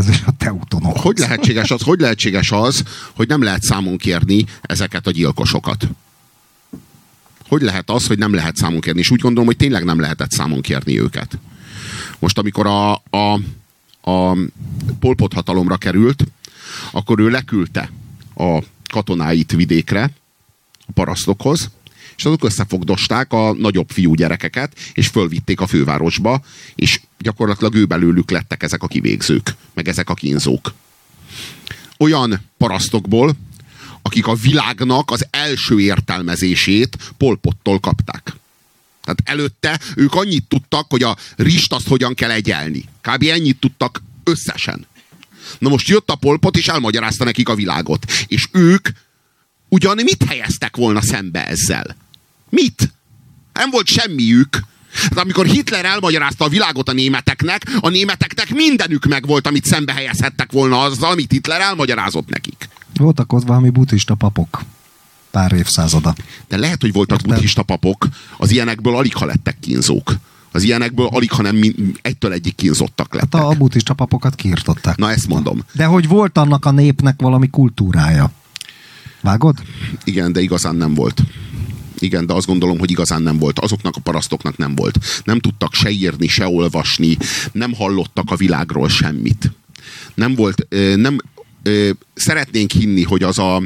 és a teutonok. Hogy lehetséges az, hogy nem lehet számon kérni ezeket a gyilkosokat? Hogy lehet az, hogy nem lehet számon kérni? És úgy gondolom, hogy tényleg nem lehetett számon kérni őket. Most, amikor a Pol Pot hatalomra került, akkor ő leküldte a katonáit vidékre, a parasztokhoz, és azok összefogdosták a nagyobb fiú gyerekeket, és fölvitték a fővárosba, és gyakorlatilag ő belőlük lettek ezek a kivégzők, meg ezek a kínzók. Olyan parasztokból, akik a világnak az első értelmezését Pol Pottól kapták. Tehát előtte ők annyit tudtak, hogy a rist azt hogyan kell egyelni. Kb. Ennyit tudtak összesen. Na most jött a Pol Pot, és elmagyarázta nekik a világot. És ők ugyan mit helyeztek volna szembe ezzel? Mit? Nem volt semmiük. De amikor Hitler elmagyarázta a világot a németeknek mindenük megvolt, amit szembe helyezhettek volna azzal, amit Hitler elmagyarázott nekik. Voltak ott valami buddhista papok. Pár évszázada. De lehet, hogy voltak buddhista papok, az ilyenekből aligha lettek kínzók. Az ilyenekből aligha nem egytől egyik kínzottak lettek. Hát a buddhista papokat kiirtották. Na ezt mondom. De hogy volt annak a népnek valami kultúrája. Vágod? Igen, de igazán nem volt. Igen, de azt gondolom, hogy igazán nem volt. Azoknak a parasztoknak nem volt. Nem tudtak se írni, se olvasni, nem hallottak a világról semmit. Nem volt, szeretnénk hinni, hogy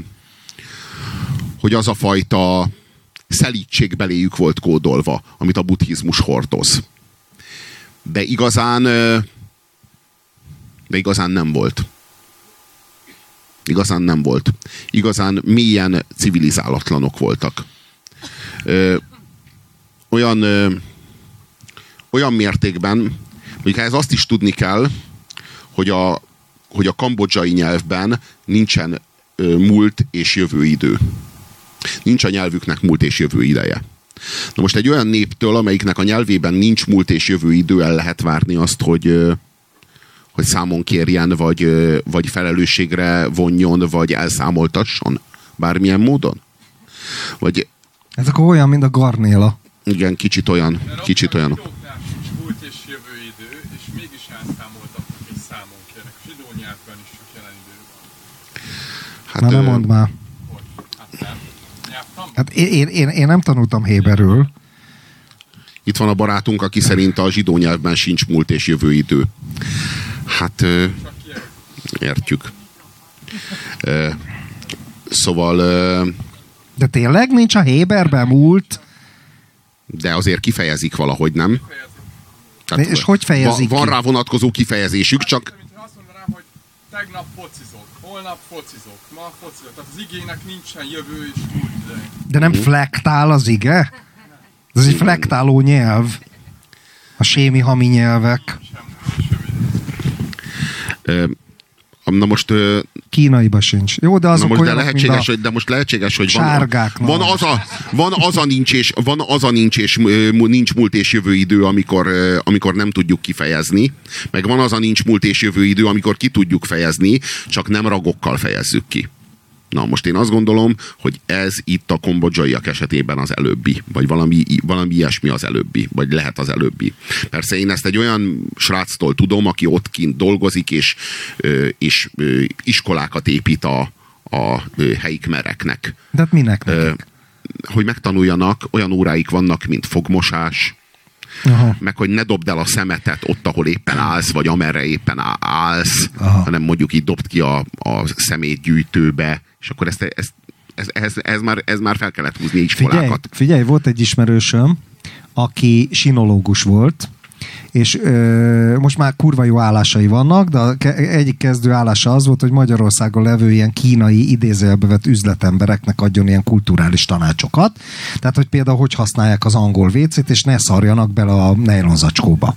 az a fajta szelídség beléjük volt kódolva, amit a buddhizmus hordoz. De igazán nem volt. Igazán nem volt. Igazán mélyen civilizálatlanok voltak. Olyan mértékben, hogy ez azt is tudni kell, hogy a kambodzsai nyelvben nincsen múlt és jövő idő. Nincs a nyelvüknek múlt és jövő ideje. Na most egy olyan néptől, amelyiknek a nyelvében nincs múlt és jövő idő, el lehet várni azt, hogy számon kérjen, vagy felelősségre vonjon, vagy elszámoltasson? Bármilyen módon? Vagy... Ez akkor olyan, mint a Garnéla. Igen, kicsit olyan. Kicsit olyan. Múlt és jövő idő, és mégis elszámoltatnak és számon kérnek. A zsidó nyelvben is csak jelen idő van. Hát, nem mondd már. Hát én nem tanultam héberül. Itt van a barátunk, aki szerint a zsidó nyelvben sincs múlt és jövő idő. Hát értjük. Szóval... De tényleg nincs a héberben múlt? De azért kifejezik valahogy, nem? Tehát, és hogy fejezik van rá vonatkozó kifejezésük, csak... Azt mondanám, hogy tegnap focizok, holnap focizok, ma focizok. Tehát az igének nincsen jövő és múlt ideje. De nem flektál az ige? Ez egy flektáló nyelv. A sémi-hami nyelvek. Na most... Kínaiba sincs. Jó, de azok olyanok, de most lehetséges, hogy sárgáknak. Van az a nincs és nincs múlt és jövő idő, amikor nem tudjuk kifejezni, meg van az a nincs múlt és jövő idő, amikor ki tudjuk fejezni, csak nem ragokkal fejezzük ki. Na, most én azt gondolom, hogy ez itt a kambodzsaiak esetében az előbbi, vagy valami ilyesmi az előbbi, vagy lehet az előbbi. Persze én ezt egy olyan sráctól tudom, aki ott kint dolgozik, és iskolákat épít a helyi kmereknek. De hát minek nekik? Hogy megtanuljanak, olyan óráik vannak, mint fogmosás, aha, meg hogy ne dobd el a szemetet ott, ahol éppen állsz, vagy amerre éppen állsz, aha, hanem mondjuk így dobd ki a szemétgyűjtőbe, és akkor ez már fel kellett húzni iskolákat. Figyelj, volt egy ismerősöm, aki sinológus volt, és most már kurva jó állásai vannak, de egyik kezdő állása az volt, hogy Magyarországon levő ilyen kínai idézőjelbe vett üzletembereknek adjon ilyen kulturális tanácsokat. Tehát, hogy például hogy használják az angol WC-t, és ne szarjanak bele a nejlonzacskóba.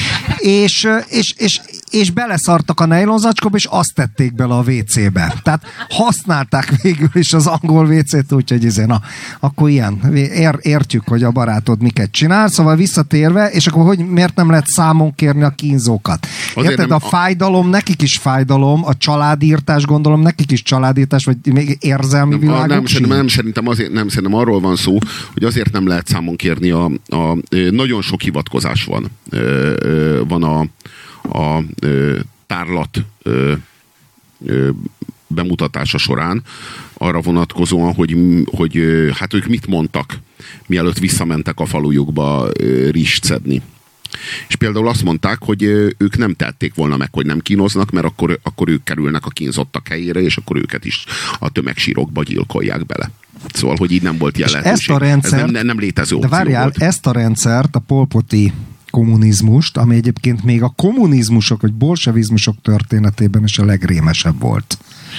És beleszartak a nejlonzacskóba, és azt tették bele a WC-be. Tehát használták végül is az angol WC-t, úgyhogy akkor ilyen. Értjük, hogy a barátod miket csinál, szóval visszatérve, és akkor miért nem lehet számon kérni a kínzókat? Érted? A fájdalom, nekik is fájdalom, a családírtás, gondolom, nekik is családírtás, vagy még érzelmi világok szerintem arról van szó, hogy azért nem lehet számon kérni nagyon sok hivatkozás van. Van a tárlat bemutatása során arra vonatkozóan, hogy hát ők mit mondtak, mielőtt visszamentek a falujukba rizst szedni. És például azt mondták, hogy ők nem tették volna meg, hogy nem kínoznak, mert akkor ők kerülnek a kínzottak helyére, és akkor őket is a tömegsírokba gyilkolják bele. Szóval, hogy így nem volt ilyen lehetőség. Ezt a rendszert, ez nem létező opció de várjál, volt. ezt a rendszert, a Pol Pot-i kommunizmust, ami egyébként még a kommunizmusok vagy bolsevizmusok történetében is a legrémesebb volt.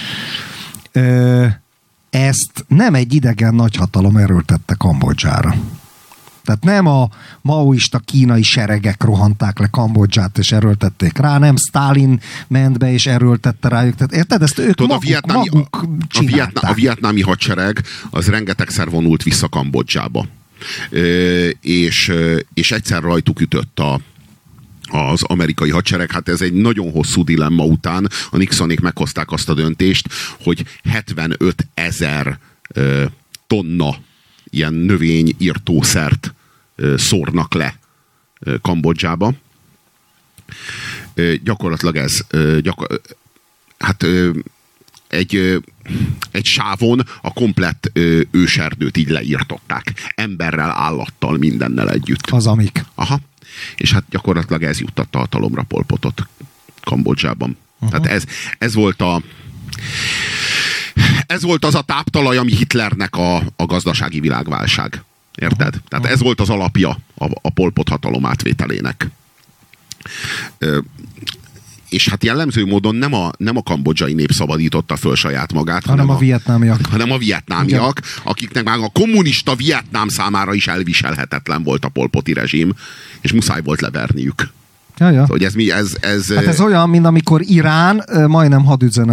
Ezt nem egy idegen nagyhatalom erőltette Kambodzsára. Tehát nem a maoista kínai seregek rohanták le Kambodzsát és erőltették rá, nem Sztálin ment be és erőltette rájuk. Tehát érted? Ezt ők maguk csinálták. A vietnámi hadsereg az rengetegszer vonult vissza Kambodzsába. És egyszer rajtuk ütött az amerikai hadsereg. Hát ez egy nagyon hosszú dilemma után a Nixonék meghozták azt a döntést, hogy 75 000 tonna ilyen növényirtószert szórnak le Kambodzsába. Gyakorlatilag ez egy sávon a komplett őserdőt így leírtották. Emberrel, állattal, mindennel együtt. Az amik. Aha. És hát gyakorlatilag ez juttatta hatalomra Pol Potot Kambodzsában. Tehát ez volt az a táptalaj, ami Hitlernek a gazdasági világválság. Érted? Tehát ez volt az alapja a Pol Pot hatalom átvételének. És hát jellemző módon nem a kambodzsai nép szabadította föl saját magát, hanem a vietnámiak. Hanem a vietnámiak, akiknek már a kommunista Vietnám számára is elviselhetetlen volt a Pol Poti rezsim, és muszáj volt leverniük. Ja. Hogy ez Hát ez olyan, mint amikor Irán majdnem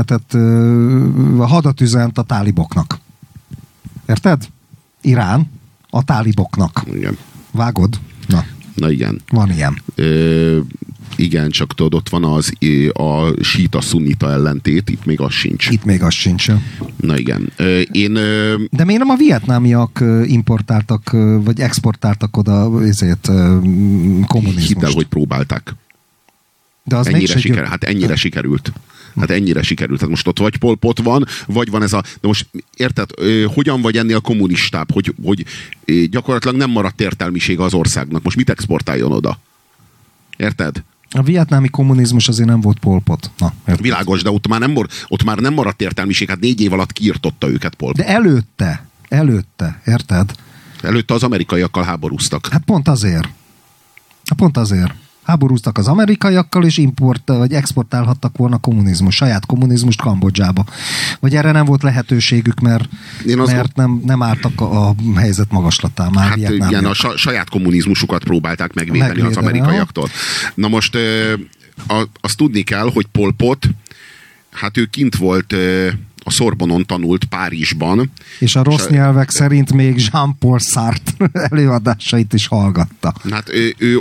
hadat üzent a táliboknak. Érted? Irán a táliboknak. Igen. Vágod? Na igen. Van ilyen. Igen, csak tudod, ott van a síta-szunita ellentét, itt még az sincs. Itt még az sincs. Na igen. De miért nem a vietnámiak importáltak, vagy exportáltak oda ezért kommunizmust? Hidd el, hogy próbálták. De az ennyire sikerült. Hát ennyire sikerült. Hát most ott vagy Pol Pot van, vagy van ez a... De most érted, hogyan vagy ennél kommunistább, hogy gyakorlatilag nem maradt értelmiség az országnak. Most mit exportáljon oda? Érted? A vietnámi kommunizmus azért nem volt Pol Pot. Világos, de ott már nem maradt értelmiség. Hát 4 év alatt kiirtotta őket Pol Pot. De előtte, érted? Előtte az amerikaiakkal háborúztak. Hát pont azért. Háborúztak az amerikaiakkal, és vagy exportálhattak volna saját kommunizmust Kambodzsába. Vagy erre nem volt lehetőségük, mert nem álltak a helyzet magaslatán. Már hát igen, a saját kommunizmusukat próbálták megvédeni az amerikaiaktól. Na most azt tudni kell, hogy Pol Pot, hát ő kint volt, a Szorbonon tanult Párizsban. És a rossz nyelvek szerint még Jean-Paul Sartre előadásait is hallgatta. Hát ő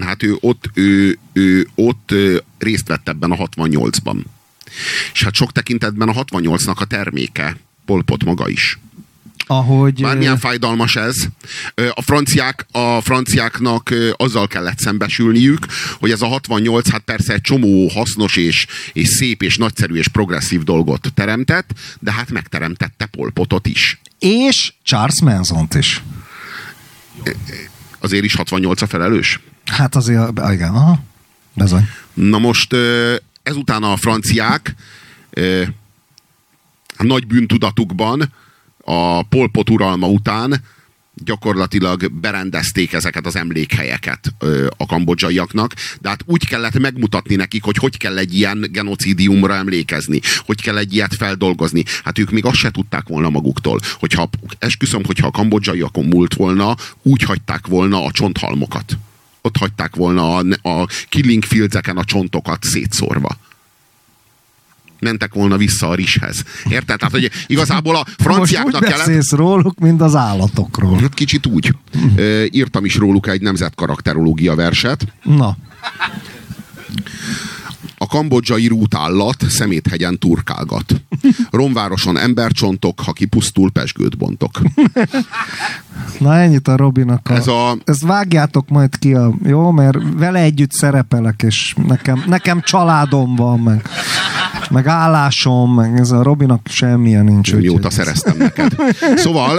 ott részt vett ebben a 68-ban. És hát sok tekintetben a 68-nak a terméke Pol Pot maga is. Bármilyen fájdalmas ez. A franciáknak azzal kellett szembesülniük, hogy ez a 68, hát persze egy csomó hasznos és szép és nagyszerű és progresszív dolgot teremtett, de hát megteremtette Pol Potot is. És Charles Mansont is. Azért is 68 a felelős? Hát azért, igen, bizony. Na most ezután a franciák nagy bűntudatukban a Pol Pot uralma után gyakorlatilag berendezték ezeket az emlékhelyeket a kambodzsaiaknak, de hát úgy kellett megmutatni nekik, hogy kell egy ilyen genocidiumra emlékezni, hogy kell egy ilyet feldolgozni. Hát ők még azt se tudták volna maguktól, esküszöm, hogyha a kambodzsaiakon múlt volna, úgy hagyták volna a csonthalmokat. Ott hagyták volna a killing fieldseken a csontokat szétszórva. Mentek volna vissza a rizshez. Érted? Tehát, hogy igazából a franciáknak kellett... Most úgy beszélsz róluk, mint az állatokról. Hát kicsit úgy. Írtam is róluk egy nemzetkarakterológia verset. Na. A kambodzsai rútállat Szeméthegyen turkálgat. Romvároson embercsontok, ha kipusztul, pezsgőt bontok. Na ennyit a Robinak. Ezt vágjátok majd ki, jó? Mert vele együtt szerepelek, és nekem családom van, meg állásom, meg ez a Robinak semmilyen nincs. Mióta szereztem neked. Szóval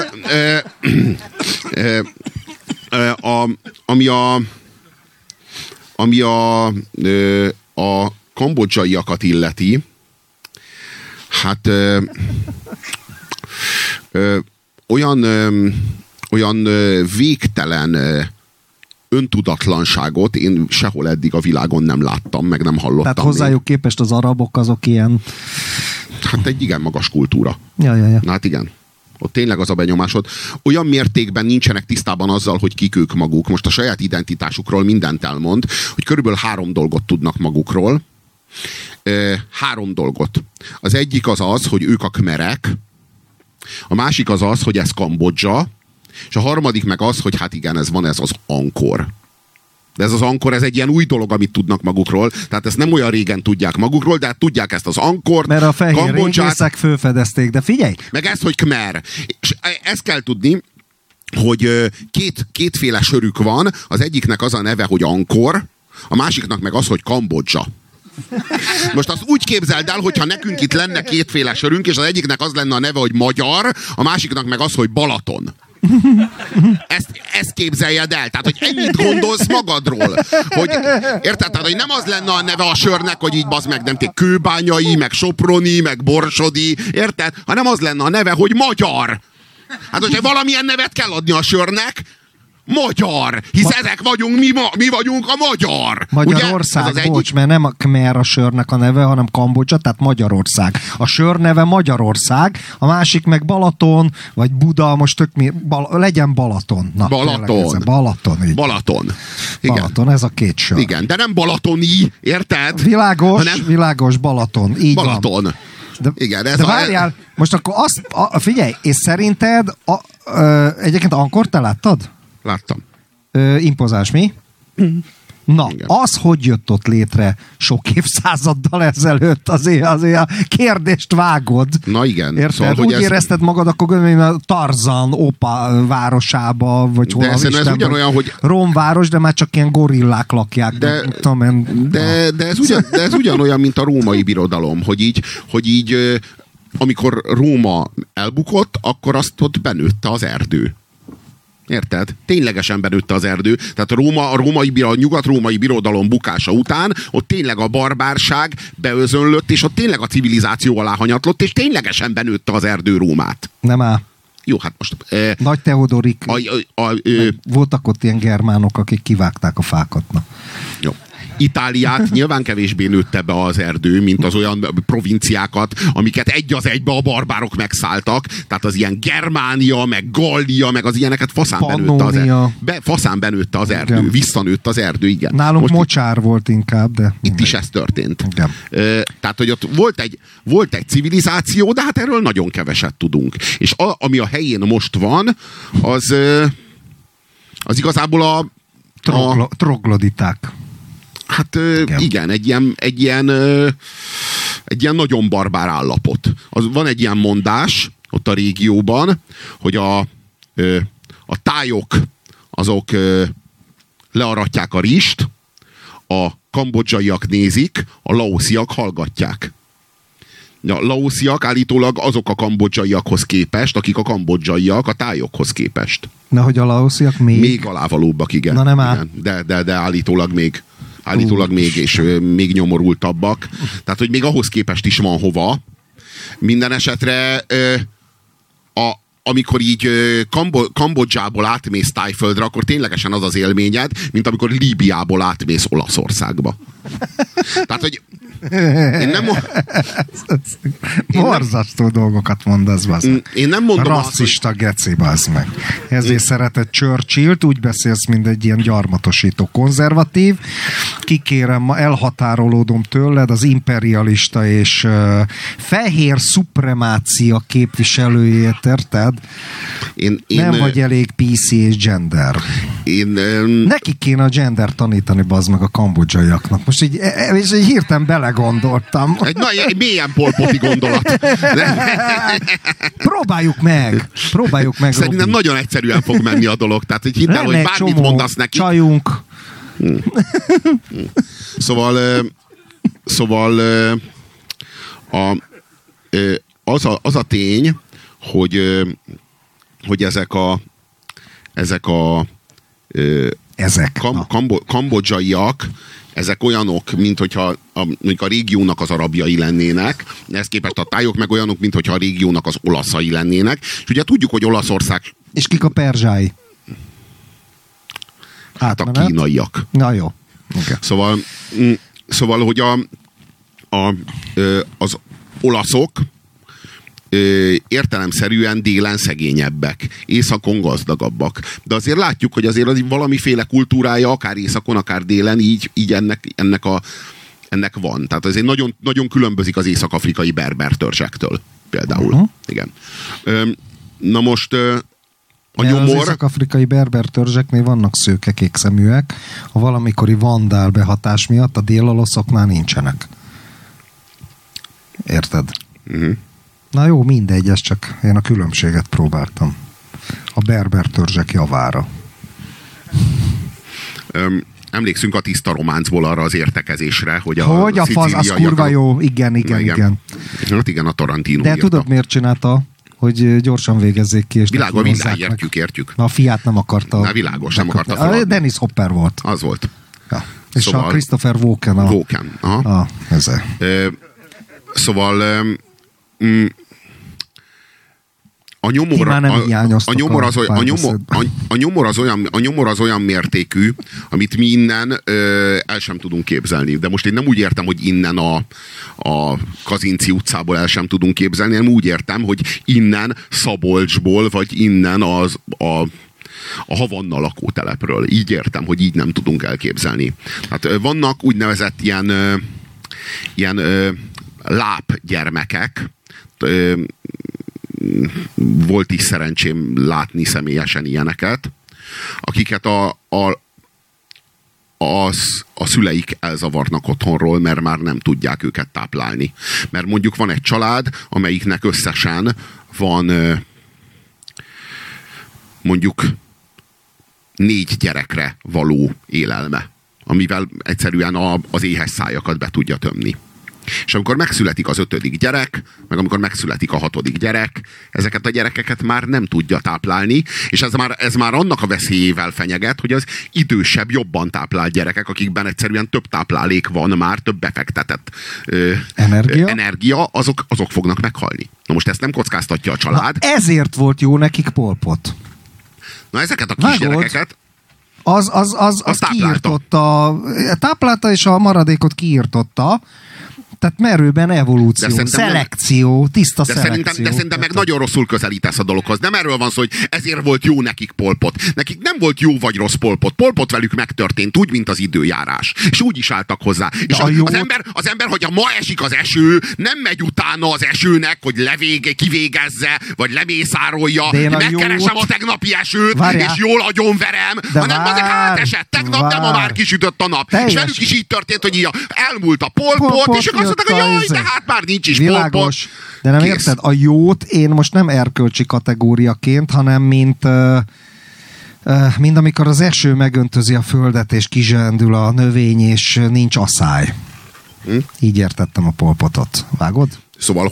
ami a kambodzsaiakat illeti, hát olyan végtelen öntudatlanságot én sehol eddig a világon nem láttam, meg nem hallottam. Tehát hozzájuk képest az arabok azok ilyen... Hát egy igen magas kultúra. Ja. Hát igen. Ott tényleg az a benyomásod. Olyan mértékben nincsenek tisztában azzal, hogy kik ők maguk. Most a saját identitásukról mindent elmond, hogy körülbelül 3 dolgot tudnak magukról. 3 dolgot. Az egyik az, hogy ők a khmerek. A másik az, hogy ez Kambodzsa. És a harmadik meg az, hogy hát igen, ez az Angkor. De ez az Angkor, ez egy ilyen új dolog, amit tudnak magukról. Tehát ezt nem olyan régen tudják magukról, de hát tudják ezt az Angkort, mert a fehér régészek fölfedezték, de figyelj! Meg ezt, hogy Khmer. És ezt kell tudni, hogy kétféle sörük van. Az egyiknek az a neve, hogy Angkor, a másiknak meg az, hogy Kambodzsa. Most azt úgy képzeld el, hogyha nekünk itt lenne kétféle sörünk, és az egyiknek az lenne a neve, hogy Magyar, a másiknak meg az, hogy Balaton. Ezt képzeljed el. Tehát, hogy ennyit gondolsz magadról. Hogy, érted? Tehát, hogy nem az lenne a neve a sörnek, hogy így bazd meg, nem Kőbányai, meg Soproni, meg Borsodi, érted? Hanem az lenne a neve, hogy Magyar. Hát, hogyha valamilyen nevet kell adni a sörnek, Magyar! Hisz ezek vagyunk, mi vagyunk a magyar! Magyarország, bocs, mert nem a Khmer a sörnek a neve, hanem Kambodzsa, tehát Magyarország. A sör neve Magyarország, a másik meg Balaton, vagy Buda, most legyen Balaton. Na, Balaton. Balaton. Igen. Balaton, ez a 2 sör. Igen, de nem balatoni, érted? Világos Balaton. Így Balaton. Van. Igen, de várjál, most akkor figyelj, és szerinted egyébként Angkort te láttad? Láttam. Impozás, mi? Na, igen. Az hogy jött ott létre sok évszázaddal ezelőtt, azért a kérdést vágod. Na igen. Érted? Szóval, úgy érezted magad, akkor a Tarzan Opa városába, vagy hol az Isten, ugyanolyan, hogy... Romváros, de már csak ilyen gorillák lakják. De ez ugyanolyan, mint a római birodalom, hogy így amikor Róma elbukott, akkor azt ott benőtte az erdő. Érted? Ténylegesen benőtte az erdő. Tehát a nyugat-római birodalom bukása után ott tényleg a barbárság beözönlött, és ott tényleg a civilizáció alá hanyatlott, és ténylegesen benőtte az erdő Rómát. Nem áll. Jó, hát most... Nagy Teodorik. Voltak ott ilyen germánok, akik kivágták a fákat. Jó. Itáliát nyilván kevésbé nőtte be az erdő, mint az olyan provinciákat, amiket egy az egybe a barbárok megszálltak. Tehát az ilyen Germánia, meg Gallia, meg az ilyeneket faszán benőtte az erdő. Igen. Visszanőtt az erdő, igen. Nálunk most mocsár volt inkább, de... Itt is ez történt. Tehát, hogy ott volt egy civilizáció, de hát erről nagyon keveset tudunk. És ami a helyén most van, az igazából trogloditák. Hát igen, egy ilyen nagyon barbár állapot. Van egy ilyen mondás ott a régióban, hogy a tájok azok learatják a rist, a kambodzsaiak nézik, a laosziak hallgatják. A laosziak állítólag azok a kambodzsaiakhoz képest, akik a kambodzsaiak a tájokhoz képest. Na, hogy a laosziak még alávalóbbak, igen. Na nem áll. De állítólag még és még nyomorultabbak. Tehát, hogy még ahhoz képest is van hova. Minden esetre amikor így Kambodzsából átmész Tájföldre, akkor ténylegesen az az élményed, mint amikor Líbiából átmész Olaszországba. Tehát, hogy én nem... Borzasztó dolgokat mondasz, bazd. Én nem mondom rasszista geci, bazd meg. Ezért szeretett Churchillt, úgy beszélsz, mint egy ilyen gyarmatosító konzervatív. Kikérem, elhatárolódom tőled, az imperialista és fehér szupremácia képviselőjét, érted? Nem vagy elég PC és gender. Nekik kéne a gender tanítani, bazd meg, a kambodzsaiaknak. Most így hirtelen belegondoltam. Egy mélyen polpoti gondolat. Próbáljuk meg. Szerintem Robi. nagyon egyszerűen fog menni a dolog. Tehát, hogy hidd el, hogy bármit mondasz neki. Csajunk. Szóval az a tény, hogy ezek a kambodzsaiak, ezek olyanok, mint hogyha mondjuk a régiónak az arabjai lennének, ehhez képest a tájok meg olyanok, mint hogyha a régiónak az olaszai lennének. És ugye tudjuk, hogy Olaszország... És kik a perzsái? Hát a kínaiak. Na jó. Okay. Szóval, hogy az olaszok értelemszerűen délen szegényebbek, északon gazdagabbak. De azért látjuk, hogy azért az valamiféle kultúrája, akár északon, akár délen, így ennek van. Tehát azért nagyon, nagyon különbözik az észak-afrikai berber törzsektől. Például. Igen. Na most a nyomor... Az észak-afrikai berber törzseknél vannak szőke kékszeműek, a valamikori vandál behatás miatt a dél-olaszoknál nincsenek. Érted? Na jó, mindegy, ez csak én a különbséget próbáltam. A berber törzsek javára. Emlékszünk a Tiszta románcból arra az értekezésre, hogy a fasz, az kurva jó. Igen. Hát igen, a Tarantino De írta. tudod, miért csinálta? Hogy gyorsan végezzék ki, és értjük. Na, a fiát nem akarta. Na, világos, nem akarta feladni. Dennis Hopper volt. Az volt. Ja. És szóval, a Christopher Walken. Walken, aha. Szóval a nyomor az olyan mértékű, amit mi innen el sem tudunk képzelni. De most én nem úgy értem, hogy innen a Kazinci utcából el sem tudunk képzelni, hanem úgy értem, hogy innen Szabolcsból, vagy innen a Havanna lakótelepről. Így értem, hogy így nem tudunk elképzelni. Hát vannak úgynevezett ilyen lápgyermekek, volt is szerencsém látni személyesen ilyeneket, akiket a szüleik elzavarnak otthonról, mert már nem tudják őket táplálni. Mert mondjuk van egy család, amelyiknek összesen van mondjuk 4 gyerekre való élelme, amivel egyszerűen az éhes szájakat be tudja tömni. És amikor megszületik az 5. gyerek, meg amikor megszületik a 6. gyerek, ezeket a gyerekeket már nem tudja táplálni, és ez már annak a veszélyével fenyeget, hogy az idősebb, jobban táplált gyerekek, akikben egyszerűen több táplálék van már, több befektetett energia, azok fognak meghalni. Na most ezt nem kockáztatja a család. Na, ezért volt jó nekik Pol Pot. Na ezeket a kisgyerekeket az kiírtotta, táplálta, és a maradékot kiírtotta. Tehát merőben evolúció, szelekció, tiszta szelekció. De szerintem meg nagyon rosszul közelítesz a dologhoz. Nem erről van szó, hogy ezért volt jó nekik Pol Pot. Nekik nem volt jó vagy rossz Pol Pot. Pol Pot velük megtörtént, úgy, mint az időjárás. És úgy is álltak hozzá. És az ember, hogyha ma esik az eső, nem megy utána az esőnek, hogy kivégezze, vagy lemészárolja, megkeresem a tegnapi esőt, és jól agyonverem, hanem azért átesett. Tegnap, de ma már kisütött a nap. És velük is így történt, hogy így elmúlt a Pol Pot, és azt mondták, hogy jaj, de hát már nincs is Pol Pot. De nem érted? A jót én most nem erkölcsi kategóriaként, hanem mint amikor az eső megöntözi a földet, és kizsendül a növény, és nincs asszály. Így értettem a Pol Potot. Vágod? Szóval,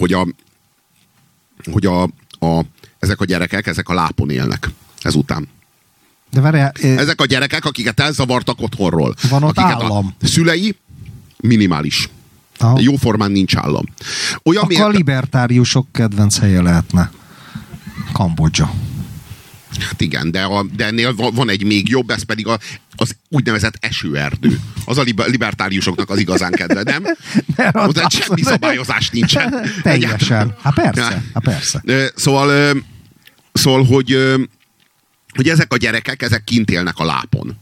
hogy ezek a gyerekek, ezek a lápon élnek ezután. De várjál, ezek a gyerekek, akiket elzavartak otthonról. Van ott állam. A szülei minimális. Aha. Jóformán nincs állam. Akkor a libertáriusok kedvenc helye lehetne Kambodzsa. Hát igen, de ennél van egy még jobb, ez pedig az úgynevezett esőerdő. Az a libertáriusoknak az igazán kedve, nem? Ott semmi szabályozás nincsen. Teljesen. Hát persze. Szóval, hogy ezek a gyerekek, ezek kint élnek a lápon.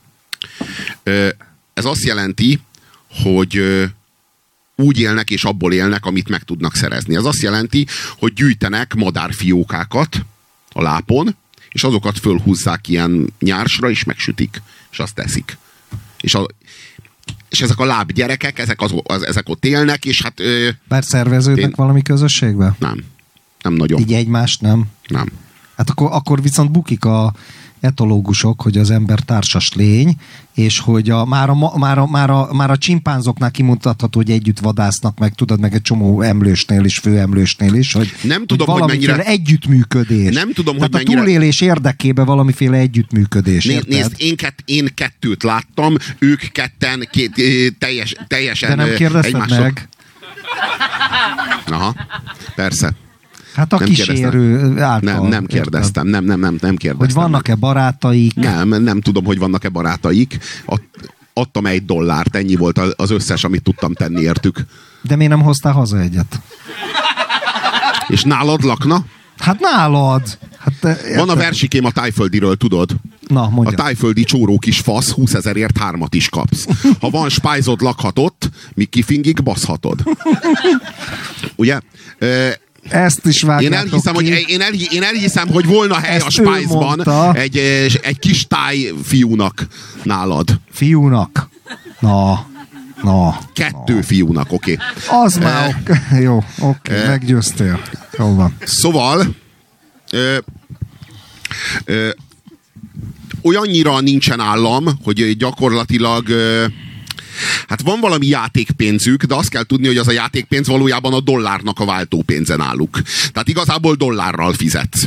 Ez azt jelenti, hogy úgy élnek és abból élnek, amit meg tudnak szerezni. Ez azt jelenti, hogy gyűjtenek madárfiókákat, a lápon, és azokat fölhúzzák ilyen nyársra, és megsütik, és azt teszik. És ezek a lábgyerekek, ezek ott élnek, és hát... Mert szerveződnek valami közösségbe? Nem nagyon. Így egymást nem? Nem. Hát akkor viszont bukik a etológusok, hogy az ember társas lény, és hogy már a csimpánzoknál kimutatható, hogy együtt vadásznak, meg tudod, meg egy csomó emlősnél is, főemlősnél is, hogy, nem tudom, hogy valamiféle mennyire... együttműködés. Nem tudom, tehát hogy a túlélés érdekében valamiféle együttműködés. Nézd, én kettőt láttam, ők ketten teljesen... De nem kérdezted meg? Aha, persze. Hát a nem kísérő által. Nem kérdeztem. Nem kérdeztem. Hogy vannak-e barátaik? Nem tudom, hogy vannak-e barátaik. Adtam $1, ennyi volt az összes, amit tudtam tenni értük. De miért nem hoztál haza egyet? És nálad lakna? Hát nálad! Hát, van a versikém a tájföldiről, tudod? Na, mondja. A tájföldi csóró kis fasz, 20 000-ért 3 is kapsz. Ha van spájzod, lakhatod, míg kifingig baszhatod. Ugye? Ezt is vágjátok én elhiszem, hogy volna hely ezt a spájzban egy kis táj fiúnak nálad. Fiúnak? Na. 2 fiúnak, oké. Az már jó, oké, meggyőztél. Jó van. Szóval olyannyira nincsen állam, hogy gyakorlatilag hát van valami játékpénzük, de azt kell tudni, hogy az a játékpénz valójában a dollárnak a váltópénze náluk. Tehát igazából dollárral fizetsz.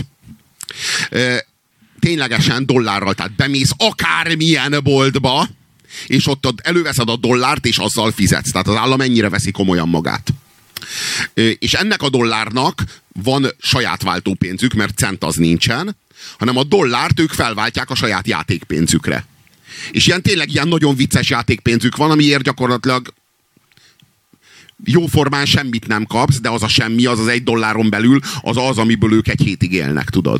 Ténylegesen dollárral, tehát bemész akármilyen boltba, és ott előveszed a dollárt, és azzal fizetsz. Tehát az állam ennyire veszi komolyan magát. És ennek a dollárnak van saját váltópénzük, mert cent az nincsen, hanem a dollárt ők felváltják a saját játékpénzükre. És tényleg ilyen nagyon vicces játékpénzük van, amiért gyakorlatilag jóformán semmit nem kapsz, de az a semmi, az $1 belül, az, amiből ők egy hétig élnek, tudod.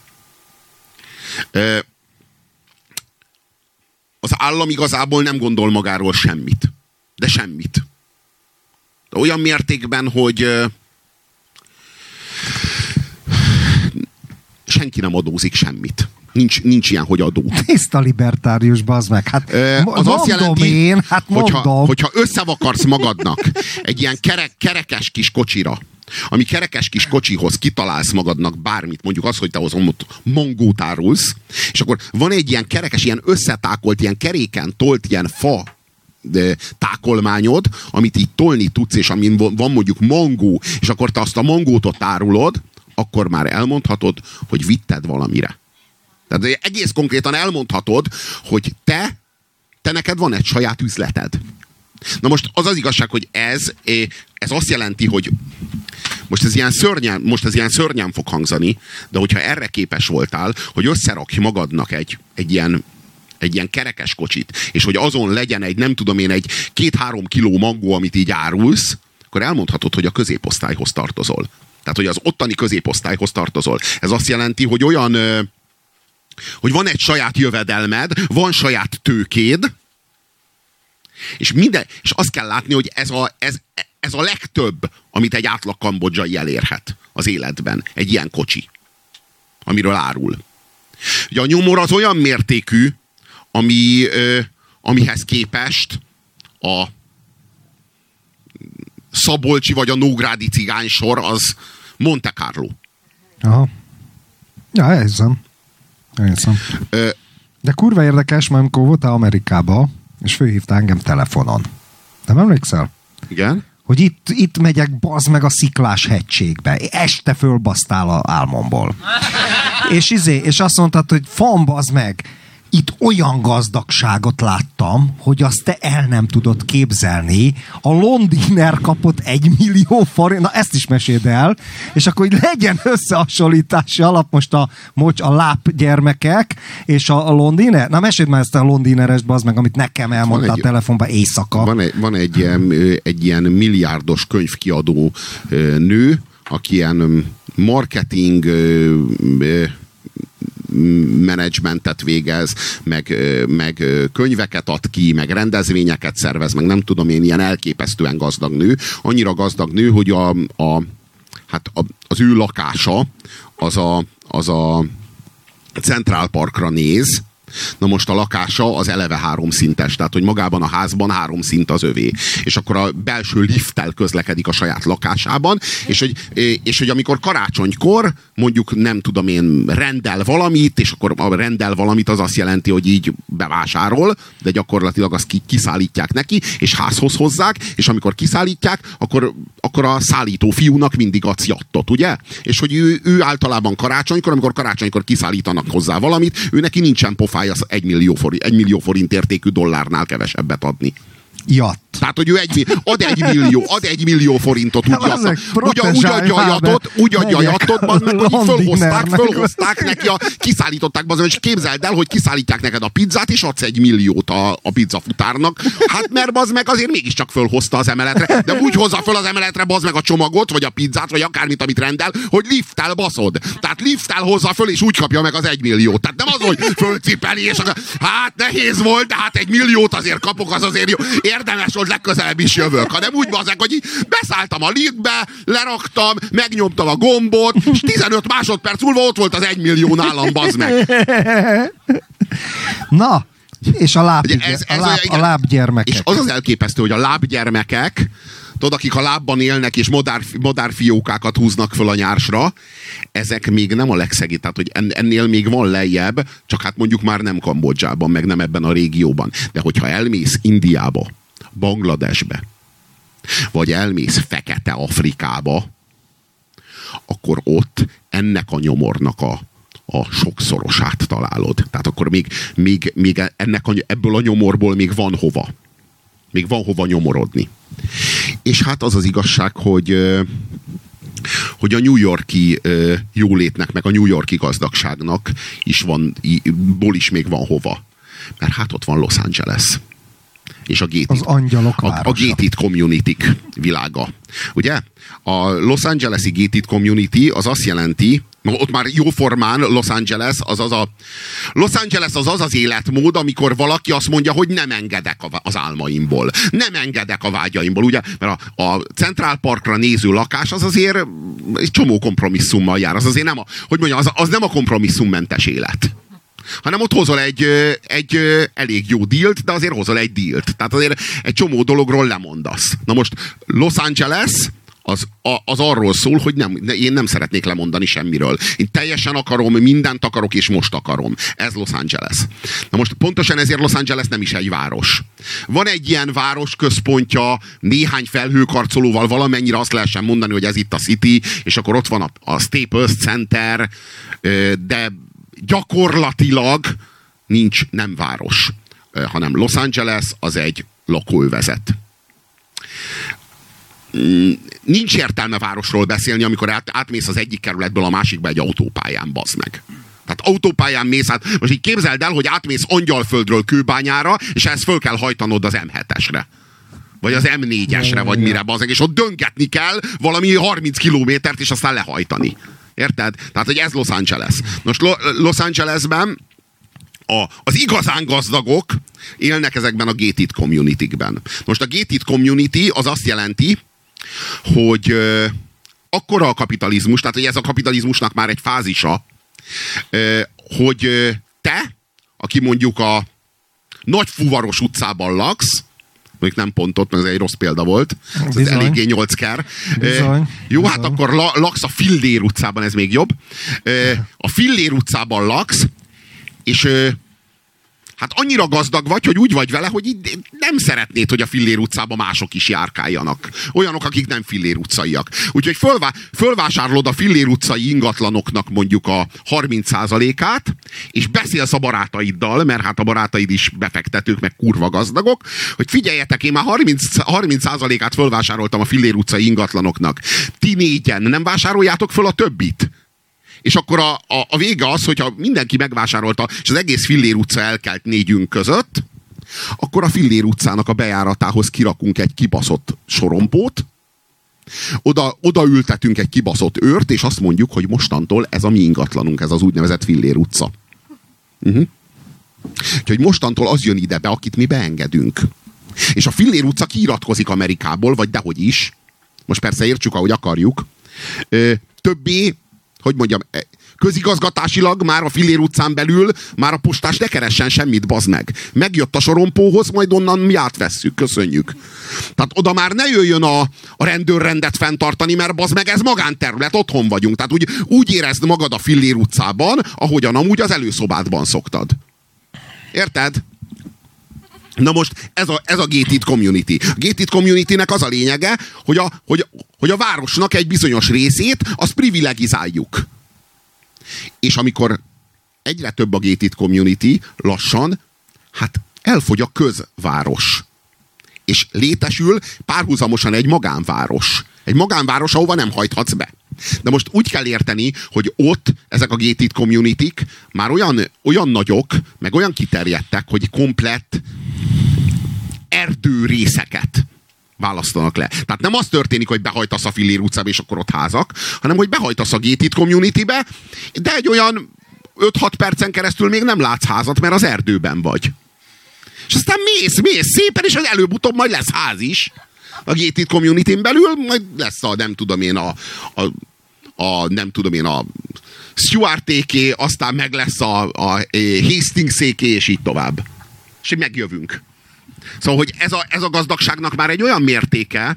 Az állam igazából nem gondol magáról semmit. De semmit. De olyan mértékben, hogy senki nem adózik semmit. Nincs ilyen, hogy adó. Tiszta libertárius, bazd meg. Hát az azt jelenti, mondom. hogyha összevakarsz magadnak egy ilyen kerekes kis kocsira, ami kerekes kis kocsihoz kitalálsz magadnak bármit, mondjuk az, hogy te ott mangót árulsz, és akkor van egy ilyen kerekes, ilyen összetákolt, ilyen keréken tolt ilyen fa tákolmányod, amit így tolni tudsz, és amin van mondjuk mangó, és akkor te azt a mangót ott árulod, akkor már elmondhatod, hogy vitted valamire. Tehát egész konkrétan elmondhatod, hogy te neked van egy saját üzleted. Na most az az igazság, hogy ez azt jelenti, hogy most ez ilyen szörnyen fog hangzani, de hogyha erre képes voltál, hogy összerakj magadnak egy ilyen kerekes kocsit, és hogy azon legyen egy 2-3 kiló mangó, amit így árulsz, akkor elmondhatod, hogy a középosztályhoz tartozol. Tehát, hogy az ottani középosztályhoz tartozol. Ez azt jelenti, hogy hogy van egy saját jövedelmed, van saját tőkéd, és azt kell látni, hogy ez a legtöbb, amit egy átlag kambodzsai elérhet az életben. Egy ilyen kocsi, amiről árul. Ugye a nyomor az olyan mértékű, amihez képest a szabolcsi vagy a nógrádi cigánysor az Monte Carlo. Aha. Ja, elhiszem. De kurva érdekes, mert amikor voltál Amerikába, és fölhívtál engem telefonon. Nem emlékszel? Igen. Hogy itt megyek, bazd meg a Sziklás hegységbe. Este fölbasztál a álmomból. és azt mondtad, hogy fan, bazd meg, itt olyan gazdagságot láttam, hogy azt te el nem tudod képzelni. A Londiner kapott 1 millió forint, na ezt is meséld el, és akkor hogy legyen összehasonlítási alap most a láp gyermekek, és a Londiner. Na meséld már ezt a Londinerest, bazd meg, amit nekem elmondta a telefonban éjszaka. Van egy ilyen milliárdos könyvkiadó nő, aki ilyen marketing menedzsmentet végez, meg könyveket ad ki, meg rendezvényeket szervez, meg nem tudom én, ilyen elképesztően gazdag nő. Annyira gazdag nő, hogy az ő lakása az a Central Parkra néz. Na most a lakása az eleve 3 szintes, tehát hogy magában a házban 3 szint az övé. És akkor a belső lifttel közlekedik a saját lakásában, és hogy amikor karácsonykor mondjuk nem tudom én rendel valamit, és akkor a rendel valamit az azt jelenti, hogy így bevásárol, de gyakorlatilag azt kiszállítják neki, és házhoz hozzák, és amikor kiszállítják, akkor a szállító fiúnak mindig adsz jattot, ugye? És hogy ő általában karácsonykor, amikor karácsonykor kiszállítanak hozzá valamit, ő neki nincsen pofája 1 millió forint értékű dollárnál kevesebbet adni. Jatt. Tehát, hogy ő ad 1 millió forintot úgy adja a jattot, meg hogy fölhozták neki, kiszállították, és képzeld el, hogy kiszállítják neked a pizzát, és adsz 1 milliót a pizzafutárnak. Hát mert bazd meg azért mégiscsak fölhozta az emeletre, de úgy hozza föl az emeletre bazd meg a csomagot, vagy a pizzát, vagy akármit, amit rendel, hogy lifttel baszod. Tehát lifttel hozza föl, és úgy kapja meg az 1 milliót. Tehát nem az, hogy fölcipeli, és hát nehéz volt, de hát 1 milliót azért kapok, az azért jó. Érdemes volt, legközelebb is jövök, hanem úgy bazeg, hogy beszálltam a liftbe, leraktam, megnyomtam a gombot, és 15 másodperc múlva ott volt az 1 millió nálam, bazd meg. Na, és a lábgyermekek. És az az elképesztő, hogy a lábgyermekek, tudod, akik a lábban élnek, és madárfiókákat húznak föl a nyársra, ezek még nem a legszegélyebb, tehát hogy ennél még van lejjebb, csak hát mondjuk már nem Kambodzsában, meg nem ebben a régióban. De hogyha elmész Indiába, Bangladesbe, vagy elmész Fekete Afrikába, akkor ott ennek a nyomornak a sokszorosát találod. Tehát akkor még ebből a nyomorból még van hova. Még van hova nyomorodni. És hát az az igazság, hogy a New York-i jólétnek, meg a New York-i gazdagságnak is még van hova. Mert hát ott van Los Angeles. És a gated community-k világa. Ugye? A Los Angeles-i gated community az azt jelenti, ott már jóformán Los Angeles az az életmód, amikor valaki azt mondja, hogy nem engedek az álmaimból. Nem engedek a vágyaimból. Ugye? Mert a Central Parkra néző lakás az azért egy csomó kompromisszummal jár. Az azért nem az nem a kompromisszummentes élet. Hanem ott hozol egy elég jó dílt, de azért hozol egy dílt. Tehát azért egy csomó dologról lemondasz. Na most Los Angeles az arról szól, hogy én nem szeretnék lemondani semmiről. Én teljesen akarom, mindent akarok, és most akarom. Ez Los Angeles. Na most pontosan ezért Los Angeles nem is egy város. Van egy ilyen város központja, néhány felhőkarcolóval valamennyire azt lehessen mondani, hogy ez itt a City, és akkor ott van a Staples Center, de gyakorlatilag nem város, hanem Los Angeles az egy lakóövezet. Nincs értelme városról beszélni, amikor átmész az egyik kerületből a másikba egy autópályán, bazd meg. Tehát autópályán mész át. Most így képzeld el, hogy átmész Angyalföldről Kőbányára, és ezt föl kell hajtanod az M7-esre. Vagy az M4-esre, vagy mire, bazd meg, és ott döngetni kell valami 30 kilométert, és aztán lehajtani. Érted? Tehát, hogy ez Los Angeles. Most Los Angelesben az igazán gazdagok élnek ezekben a gated community-kben. Most a gated community az azt jelenti, hogy akkora a kapitalizmus, tehát hogy ez a kapitalizmusnak már egy fázisa, hogy te, aki mondjuk a Nagyfuvaros utcában laksz, mondjuk nem pont ott, mert ez egy rossz példa volt, ez eléggé 8-ker. Jó, hát akkor laksz a Fillér utcában, ez még jobb. A Fillér utcában laksz, és hát annyira gazdag vagy, hogy úgy vagy vele, hogy nem szeretnéd, hogy a Fillér utcában mások is járkáljanak. Olyanok, akik nem Fillér utcaiak. Úgyhogy fölvásárolod a Fillér utcai ingatlanoknak mondjuk a 30%-át, és beszélsz a barátaiddal, mert hát a barátaid is befektetők, meg kurva gazdagok, hogy figyeljetek, én már 30%-át fölvásároltam a Fillér utcai ingatlanoknak. Ti négyen nem vásároljátok föl a többit? És akkor a vége az, hogyha mindenki megvásárolta, és az egész Fillér utca elkelt négyünk között, akkor a Fillér utcának a bejáratához kirakunk egy kibaszott sorompót, oda ültetünk egy kibaszott őrt, és azt mondjuk, hogy mostantól ez a mi ingatlanunk, ez az úgynevezett Fillér utca. Úgyhogy mostantól az jön ide be, akit mi beengedünk. És a Fillér utca kiiratkozik Amerikából, vagy dehogy is. Most persze értsük, ahogy akarjuk. Többé hogy mondjam, közigazgatásilag már a Fillér utcán belül már a postás ne keressen semmit, bazd meg. Megjött a sorompóhoz, majd onnan mi átvesszük, köszönjük. Tehát oda már ne jöjjön a rendőrrendet fenntartani, mert bazd meg, ez magánterület, otthon vagyunk. Tehát úgy érezd magad a Fillér utcában, ahogyan amúgy az előszobádban szoktad. Érted? Na most ez a gated community. A gated community-nek az a lényege, hogy a városnak egy bizonyos részét azt privilegizáljuk. És amikor egyre több a gated community, lassan, hát elfogy a közváros. És létesül párhuzamosan egy magánváros. Egy magánváros, ahova nem hajthatsz be. De most úgy kell érteni, hogy ott ezek a gated community-k már olyan nagyok, meg olyan kiterjedtek, hogy komplett erdőrészeket választanak le. Tehát nem az történik, hogy behajtasz a Fillér utcába, és akkor ott házak, hanem hogy behajtasz a gated community-be, de egy olyan 5-6 percen keresztül még nem látsz házat, mert az erdőben vagy. És aztán mész szépen, és előbb-utóbb majd lesz ház is. A gated community-n belül majd lesz nem tudom én a Stuart-éké, aztán meg lesz a Hastings-éké, és így tovább. És megjövünk. Szóval, hogy ez a gazdagságnak már egy olyan mértéke,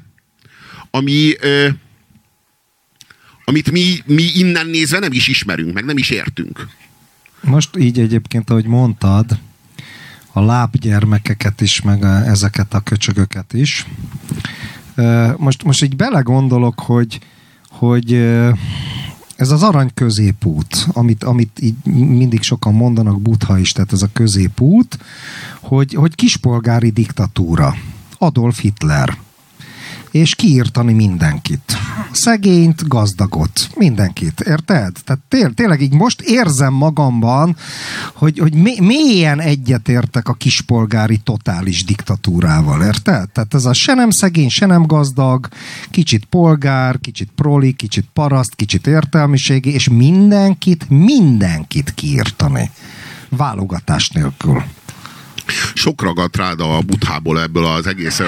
amit mi innen nézve nem is ismerünk, meg nem is értünk. Most így egyébként, ahogy mondtad, a lábgyermekeket is, meg ezeket a köcsögöket is. Most így belegondolok, hogy ez az arany középút, amit így mindig sokan mondanak, Buddha is, tehát ez a középút, hogy kispolgári diktatúra. Adolf Hitler. És kiírtani mindenkit. Szegényt, gazdagot. Mindenkit. Érted? Tehát tényleg így most érzem magamban, hogy mélyen egyetértek a kispolgári totális diktatúrával. Érted? Tehát ez a se nem szegény, se nem gazdag, kicsit polgár, kicsit proli, kicsit paraszt, kicsit értelmiségi, és mindenkit kiírtani. Válogatás nélkül. Sok ragadt rád a Buddhából ebből az egész...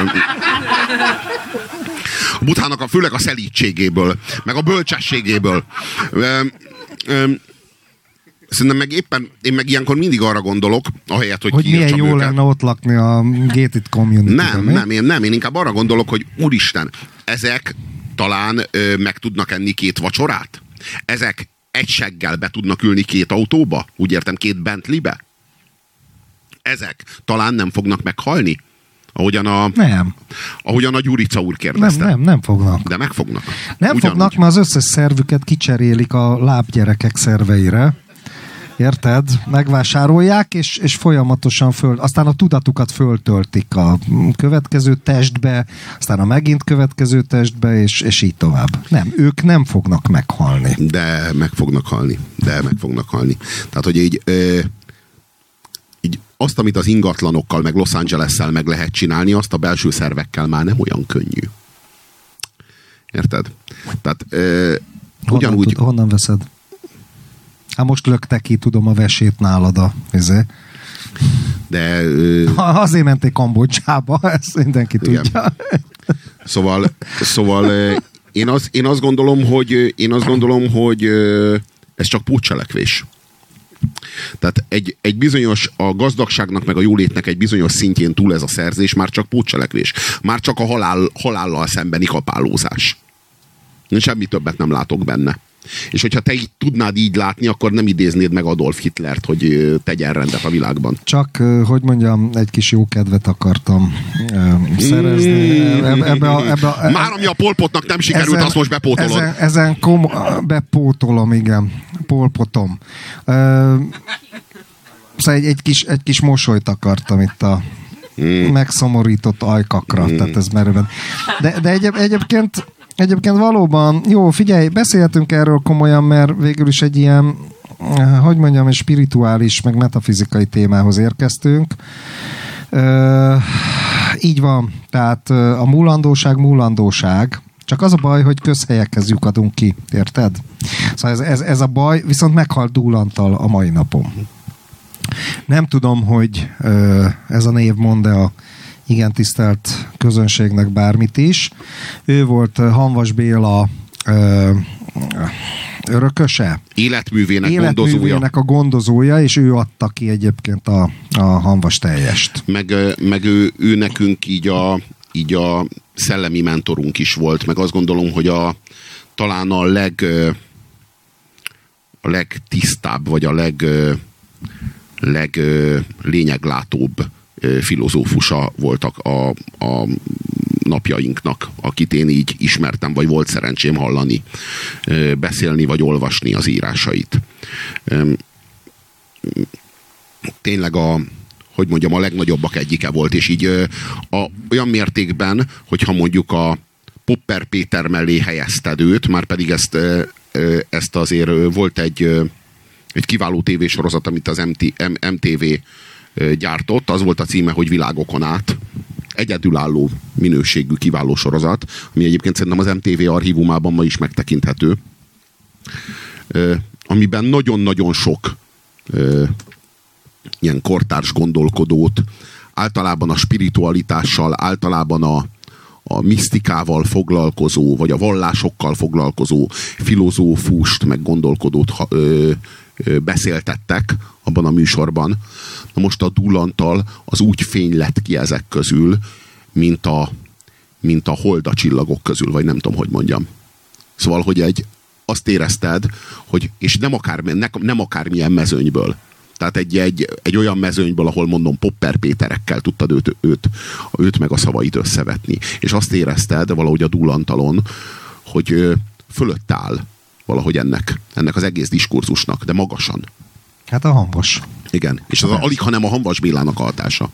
A Buddhának főleg a szelídségéből, meg a bölcsességéből. Szerintem meg éppen, én meg ilyenkor mindig arra gondolok, ahelyett, hogy milyen jó lenne ott lakni a gated community-ben. Nem, én inkább arra gondolok, hogy úristen, ezek talán meg tudnak enni 2 vacsorát? Ezek egy seggel be tudnak ülni 2 autóba? Úgy értem, 2 Bentleybe? Ezek talán nem fognak meghalni? Ahogyan a Gyurica úr kérdezte. Nem fognak. De megfognak. Nem fognak, mert az összes szervüket kicserélik a lábgyerekek szerveire. Érted? Megvásárolják, és folyamatosan aztán a tudatukat föltöltik a következő testbe, aztán a megint következő testbe, és így tovább. Nem, ők nem fognak meghalni. De meg fognak halni. Tehát, hogy így azt, amit az ingatlanokkal, meg Los Angeles-szel meg lehet csinálni, azt a belső szervekkel már nem olyan könnyű. Érted? Tehát ugyanúgy... Honnan veszed? Hát most lökte ki, tudom, a vesét nálad De... Azért menték Kambodzsába, ezt mindenki igen. Tudja. Szóval én azt gondolom, hogy ez csak pótcselekvés. Tehát egy bizonyos, a gazdagságnak meg a jólétnek egy bizonyos szintjén túl ez a szerzés már csak pótcselekvés. Már csak a halállal szembeni kapálózás. Semmi többet nem látok benne. És hogyha te így tudnád így látni, akkor nem idéznéd meg Adolf Hitlert, hogy tegyen rendet a világban. Csak, hogy mondjam, egy kis jó kedvet akartam szerezni. Már ami a Pol Potnak nem sikerült, azt most bepótolod. Bepótolom, igen. Pol Potom. Szóval egy kis mosolyt akartam itt a megszomorított ajkakra. Tehát ez merőben. De egyébként valóban, jó, figyelj, beszélhetünk erről komolyan, mert végül is egy ilyen, hogy mondjam, spirituális, meg metafizikai témához érkeztünk. Így van, tehát a múlandóság, csak az a baj, hogy közhelyekhez lyukadunk ki, érted? Szóval ez a baj, viszont meghalt Dúl-Antal a mai napon. Nem tudom, hogy ez a név mond-e a igen tisztelt közönségnek bármit is. Ő volt Hanvas Béla örököse? Életművének gondozója. Életművének a gondozója, és ő adta ki egyébként a Hamvas teljest. Meg ő nekünk így a szellemi mentorunk is volt, meg azt gondolom, hogy talán a legtisztább, vagy a leglényeglátóbb filozófusa voltak a napjainknak, akit én így ismertem, vagy volt szerencsém hallani, beszélni, vagy olvasni az írásait. Tényleg hogy mondjam, a legnagyobbak egyike volt, és így olyan mértékben, hogyha mondjuk a Popper Péter mellé helyezted őt, már pedig ezt azért volt egy kiváló tévésorozat, amit az MTV gyártott, az volt a címe, hogy Világokon át. Egyedülálló minőségű kiváló sorozat, ami egyébként szerintem az MTV archívumában ma is megtekinthető, amiben nagyon-nagyon sok ilyen kortárs gondolkodót, általában a spiritualitással, általában a misztikával foglalkozó, vagy a vallásokkal foglalkozó filozófust, meg gondolkodót beszéltettek abban a műsorban. Na most a Dúl Antal az úgy fény lett ki ezek közül, mint a hold a csillagok közül, vagy nem tudom, hogy mondjam. Szóval, hogy azt érezted, hogy, és nem akármilyen mezőnyből. Tehát egy olyan mezőnyből, ahol mondom Popper Péterekkel tudtad őt meg a szavait összevetni. És azt érezted valahogy a Dúl Antalon, hogy fölött áll valahogy ennek az egész diskurzusnak, de magasan. Hát a Hamvas. Igen, és az alig, hanem a Hamvas Bélának a hatása.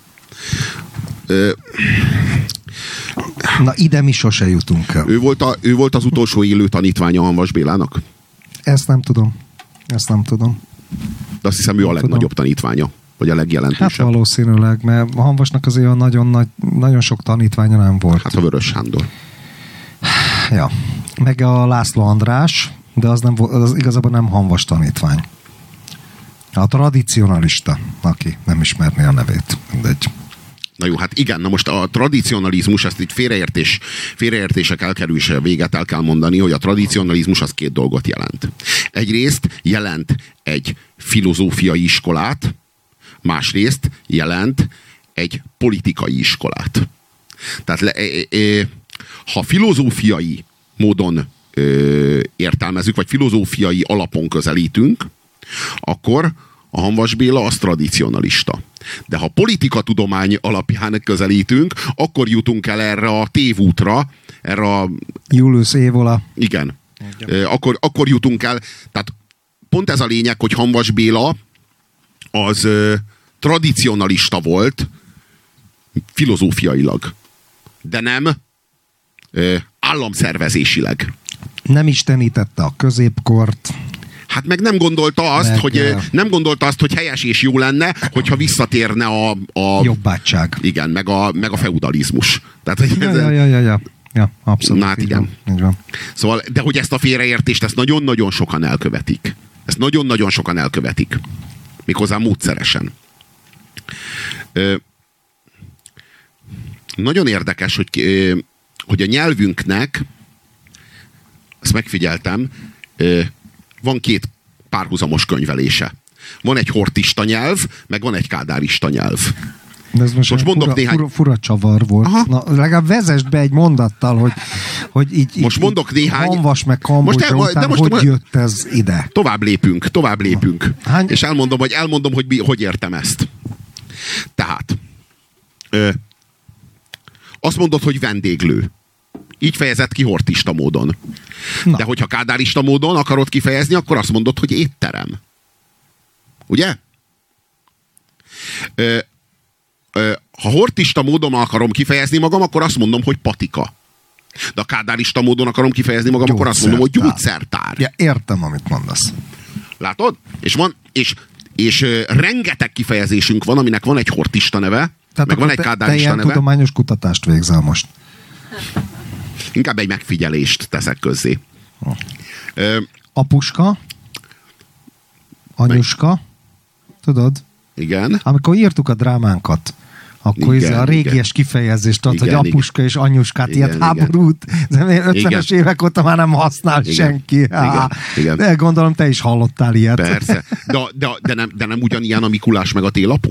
Na ide mi sose jutunk el. Ő volt az utolsó élő tanítványa Hamvas Bélának? Ezt nem tudom. De azt hiszem, ő a legnagyobb tanítványa, vagy a legjelentősebb. Hát valószínűleg, mert a Hamvasnak azért nagyon sok tanítványa nem volt. Hát a Vörös Sándor. Ja. Meg a László András, de az igazából nem Hamvas tanítvány. A tradicionalista, aki nem ismerné a nevét. Mindegy. Na jó, hát igen, na most a tradicionalizmus, ezt itt félreértések elkerülése véget el kell mondani, hogy a tradicionalizmus az két dolgot jelent. Egyrészt jelent egy filozófiai iskolát, másrészt jelent egy politikai iskolát. Tehát ha filozófiai módon értelmezzük, vagy filozófiai alapon közelítünk, akkor a Hamvas Béla az tradicionalista. De ha politikatudomány alapján közelítünk, akkor jutunk el erre a tévútra, erre a... Julius Evola. Igen. Akkor jutunk el. Tehát pont ez a lényeg, hogy Hamvas Béla az tradicionalista volt filozófiailag, de nem államszervezésileg. Nem istenítette a középkort. Hát meg nem gondolta azt, hogy helyes és jó lenne, hogyha visszatérne a jobbátság. Igen, meg a feudalizmus. Tehát, Ja, abszolút. Na hát igen. Van. Szóval, de hogy ezt a félreértést, ezt nagyon-nagyon sokan elkövetik. Ezt nagyon-nagyon sokan elkövetik. Méghozzá módszeresen. Nagyon érdekes, hogy a nyelvünknek, ezt megfigyeltem, van két párhuzamos könyvelése. Van egy hortista nyelv, meg van egy kádárista nyelv. De ez most mondok néhány... fura csavar volt. Aha. Na, legalább vezesd be egy mondattal, hogy így most mondok néhány... Hamvas meg Kambodzsa után, hogy jött ez ide. Tovább lépünk. És elmondom, hogy értem ezt. Tehát azt mondod, hogy vendéglő. Így fejezett ki hortista módon. Na. De hogyha kádárista módon akarod kifejezni, akkor azt mondod, hogy étterem. Ugye? Ha hortista módon akarom kifejezni magam, akkor azt mondom, hogy patika. De a kádárista módon akarom kifejezni magam, akkor azt mondom, hogy gyógyszertár. Ja, értem, amit mondasz. Látod? És rengeteg kifejezésünk van, aminek van egy hortista neve, tehát meg van egy kádárista neve. Te tudományos kutatást végzel most. Inkább egy megfigyelést teszek közzé. Apuska, anyuska, tudod? Igen. Amikor írtuk a drámánkat, Akkor Igen, a régies kifejezést ad, hogy Igen, apuska és anyuskát, Igen, ilyet háborút, de 50-es évek óta már nem használ senki. Igen. De gondolom, te is hallottál ilyet. Persze. De nem ugyanilyen a Mikulás meg a télapó?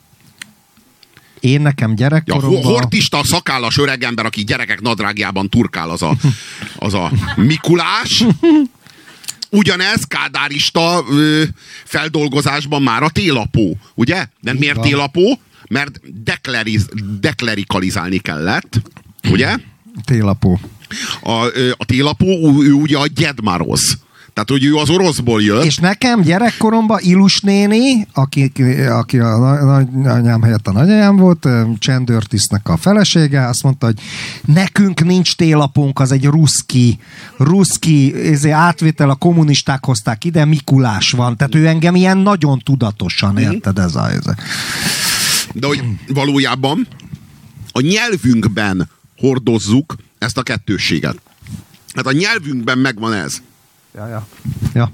Én nekem gyerekkoromban... Hortista, szakállas öregember, aki gyerekek nadrágjában turkál, az a Mikulás. Ugyanez kádárista feldolgozásban már a télapó, ugye? De miért télapó? Mert deklerikalizálni kellett, ugye? Télapó. A télapó, ő ugye a Gyedmaroz. Tehát, hogy ő az oroszból jött. És nekem gyerekkoromban Ilus néni, aki a nagyanyám helyett a nagyanyám volt, Csendőrtisztnek a felesége, azt mondta, hogy nekünk nincs télapunk, az egy ruszki átvétel, a kommunisták hozták ide, Mikulás van. Tehát ő engem ilyen nagyon tudatosan, érted ez a... De hogy valójában a nyelvünkben hordozzuk ezt a kettősséget. Hát a nyelvünkben megvan ez. Ja.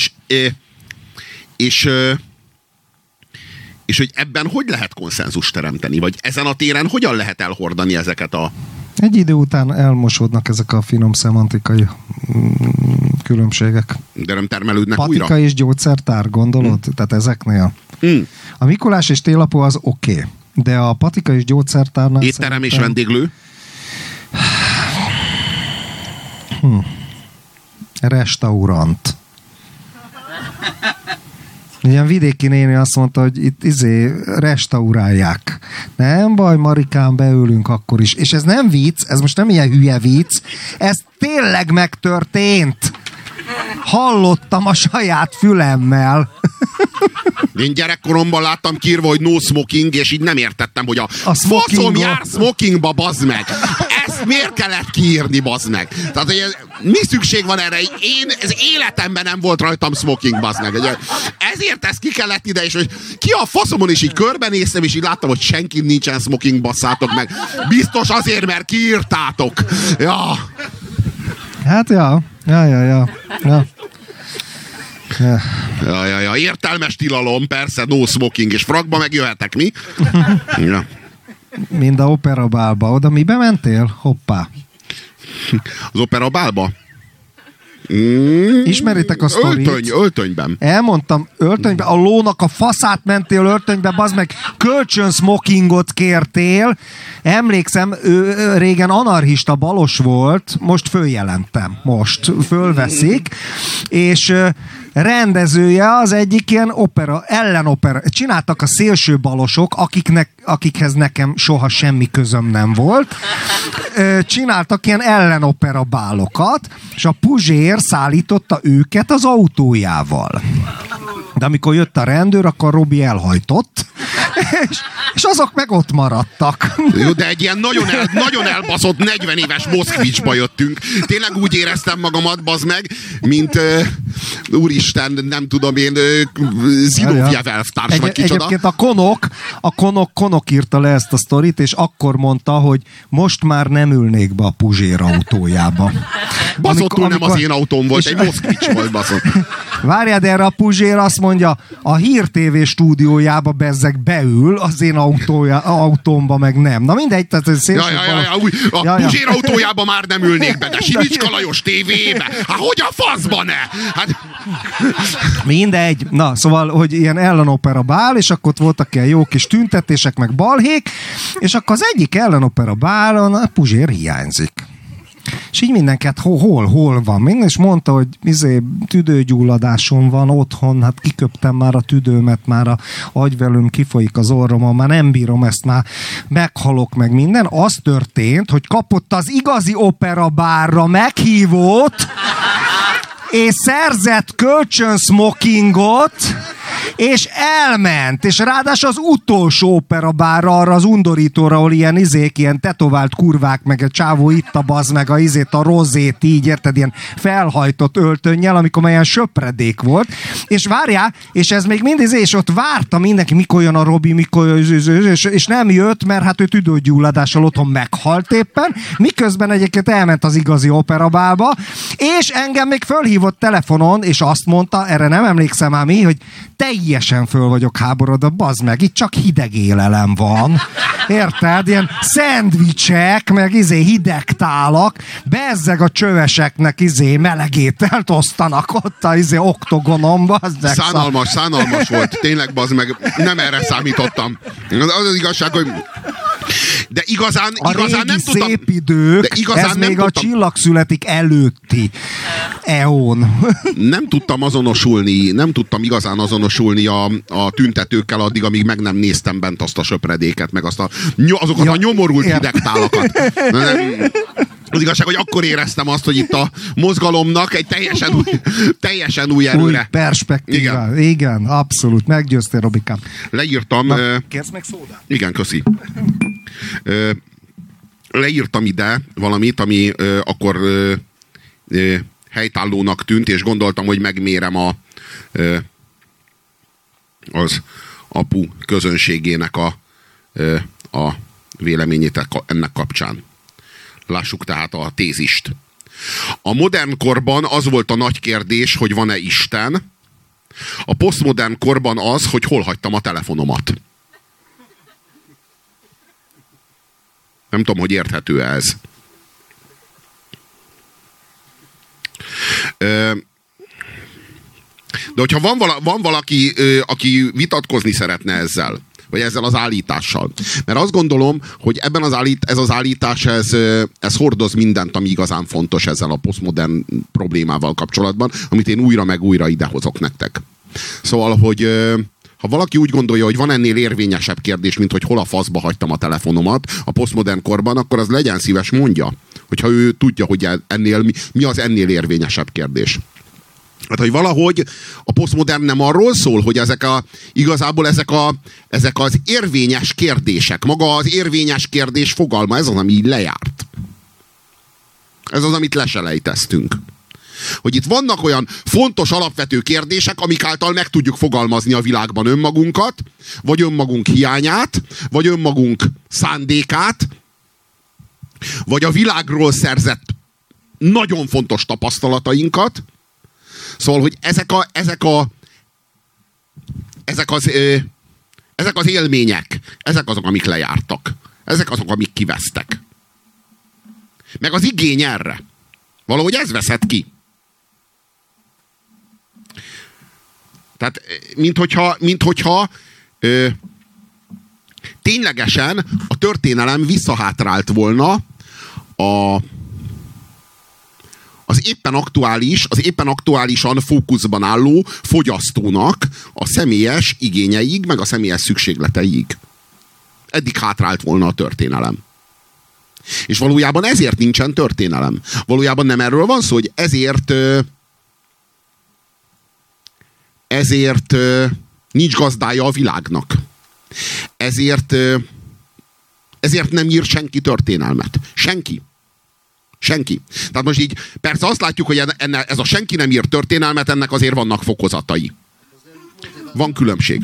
És hogy ebben hogy lehet konszenzus teremteni? Vagy ezen a téren hogyan lehet elhordani ezeket a... Egy idő után elmosódnak ezek a finom szemantikai különbségek. De nem termelődnek Patika újra? és gyógyszertár, gondolod? Tehát ezeknél. A Mikulás és télapó az oké. De a patika és gyógyszertárnál... Étterem és vendéglő? Restaurant. Ilyen vidéki néni azt mondta, hogy itt restaurálják. Nem baj, Marikám, beülünk akkor is. És ez nem vicc, ez most nem ilyen hülye vicc, ez tényleg megtörtént. Hallottam a saját fülemmel. Én gyerekkoromban láttam kiírva, hogy no smoking, és így nem értettem, hogy a faszom jár smokingba, bazd meg! Ezt miért kellett kiírni, bazd meg? Tehát, hogy mi szükség van erre? Én az életemben nem volt rajtam smoking, bazd meg. Ezért ezt ki kellett ide, és hogy ki a faszomon is így körbenéztem, és így láttam, hogy senki nincsen smoking, basszátok meg. Biztos azért, mert kiírtátok. Ja. Hát ja. Ja. Értelmes tilalom, persze, no smoking, és frakba megjöhetek, mi? Ja. Mind a operabálba. Oda mibe mentél? Hoppá. Az operabálba? Ismeritek a sztorit? Öltönyben. Elmondtam, öltönyben. A lónak a faszát mentél öltönybe, bazd meg, kölcsön smokingot kértél. Emlékszem, ő régen anarchista balos volt, most följelentem. Most fölveszik, és rendezője az egyik ilyen ellenopera. Csináltak a szélső balosok, akikhez nekem soha semmi közöm nem volt. Csináltak ilyen ellenopera bálokat, és a Puzsér szállította őket az autójával. De amikor jött a rendőr, akkor Robi elhajtott, és azok meg ott maradtak. Jó, de egy ilyen nagyon elbaszott 40 éves Moszkvicsba jöttünk. Tényleg úgy éreztem magamat, bazd meg, mint úristen, nem tudom én, Zinovjev elvtárs, vagy kicsoda. Egyébként a Konok írta le ezt a sztorit, és akkor mondta, hogy most már nem ülnék be a Puzsér autójába. Baszottul nem az én autóm volt, egy Moszkvics volt, baszott. Várjál, de erre a Puzsér azt mondja, a Hír TV stúdiójába bezzeg beül, az én autómba meg nem. Na mindegy, tehát ez szép. A Puzsér autójába már nem ülnék be, de Simicska Lajos tévébe. Hát hogy a faszba ne? Hát... Mindegy. Na, szóval, hogy ilyen ellenopera bál, és akkor ott voltak ilyen jó kis tüntetések, meg balhék, és akkor az egyik ellenopera bálon a Puzsér hiányzik. És így mindenket hol van. Minden is mondta, hogy tüdőgyulladásom van otthon, hát kiköptem már a tüdőmet, már a agyvelőm kifolyik az orromon, már nem bírom ezt, már meghalok meg minden. Az történt, hogy kapott az igazi operabárra meghívót, és szerzett kölcsön smokingot, és elment, és ráadásul az utolsó operabárra, arra az undorítóra, ahol ilyen tetovált kurvák, meg a csávó itt a bazd meg a rozét, így érted, ilyen felhajtott öltönnyel, amikor ilyen söpredék volt, és várjál, és ez még mindig, és ott várta mindenki, mikor jön a Robi, mikor jön, és nem jött, mert hát ő tüdőgyulladással otthon meghalt éppen, miközben egyébként elment az igazi operabálba, és engem még fölhívott telefonon, és azt mondta, erre nem emlékszem ám így, hogy te teljesen föl vagyok háborodva, bazd meg, itt csak hideg élelem van. Érted? Ilyen szendvicsek, meg hideg tálak, bezzeg a csöveseknek melegételt osztanak ott a oktogonon, bazd meg. Szánalmas volt. Tényleg, bazd meg, nem erre számítottam. Az igazság, hogy de igazán nem tudtam. Szép idők, ez még tudtam, a csillagszületik előtti eon. Nem tudtam igazán azonosulni a tüntetőkkel addig, amíg meg nem néztem bent azt a söpredéket, meg azokat a nyomorult hidegtálakat. Az igazság, hogy akkor éreztem azt, hogy itt a mozgalomnak egy teljesen új erőre. Új perspektíva. Igen, abszolút. Meggyőztél, Robikám. Leírtam. Kérsz meg szódát? Igen, köszi. Leírtam ide valamit, ami akkor helytállónak tűnt, és gondoltam, hogy megmérem az apu közönségének a véleményét ennek kapcsán. Lássuk tehát a tézist. A modern korban az volt a nagy kérdés, hogy van-e Isten. A posztmodern korban az, hogy hol hagytam a telefonomat. Nem tudom, hogy érthető ez. De hogyha van valaki, aki vitatkozni szeretne ezzel, vagy ezzel az állítással. Mert azt gondolom, hogy ebben ez az állítás, ez hordoz mindent, ami igazán fontos ezzel a posztmodern problémával kapcsolatban, amit én újra meg újra idehozok nektek. Szóval, hogy ha valaki úgy gondolja, hogy van ennél érvényesebb kérdés, mint hogy hol a faszba hagytam a telefonomat a posztmodern korban, akkor az legyen szíves, mondja, hogyha ő tudja, hogy mi az ennél érvényesebb kérdés. Hát, hogy valahogy a posztmodern nem arról szól, hogy igazából ezek az érvényes kérdések, maga az érvényes kérdés fogalma, ez az, ami így lejárt. Ez az, amit leselejteztünk. Hogy itt vannak olyan fontos, alapvető kérdések, amik által meg tudjuk fogalmazni a világban önmagunkat, vagy önmagunk hiányát, vagy önmagunk szándékát, vagy a világról szerzett nagyon fontos tapasztalatainkat. Szóval, hogy ezek az élmények, ezek azok, amik lejártak. Ezek azok, amik kivesztek. Meg az igény erre. Valahogy ez veszett ki. Tehát, minthogyha ténylegesen a történelem visszahátrált volna az éppen aktuálisan fókuszban álló fogyasztónak a személyes igényeig, meg a személyes szükségleteig. Eddig hátrált volna a történelem. És valójában ezért nincsen történelem. Valójában nem erről van szó, hogy ezért nincs gazdája a világnak. Ezért nem ír senki történelmet. Senki. Tehát most így persze azt látjuk, hogy ez a senki nem ír történelmet, ennek azért vannak fokozatai. Van különbség.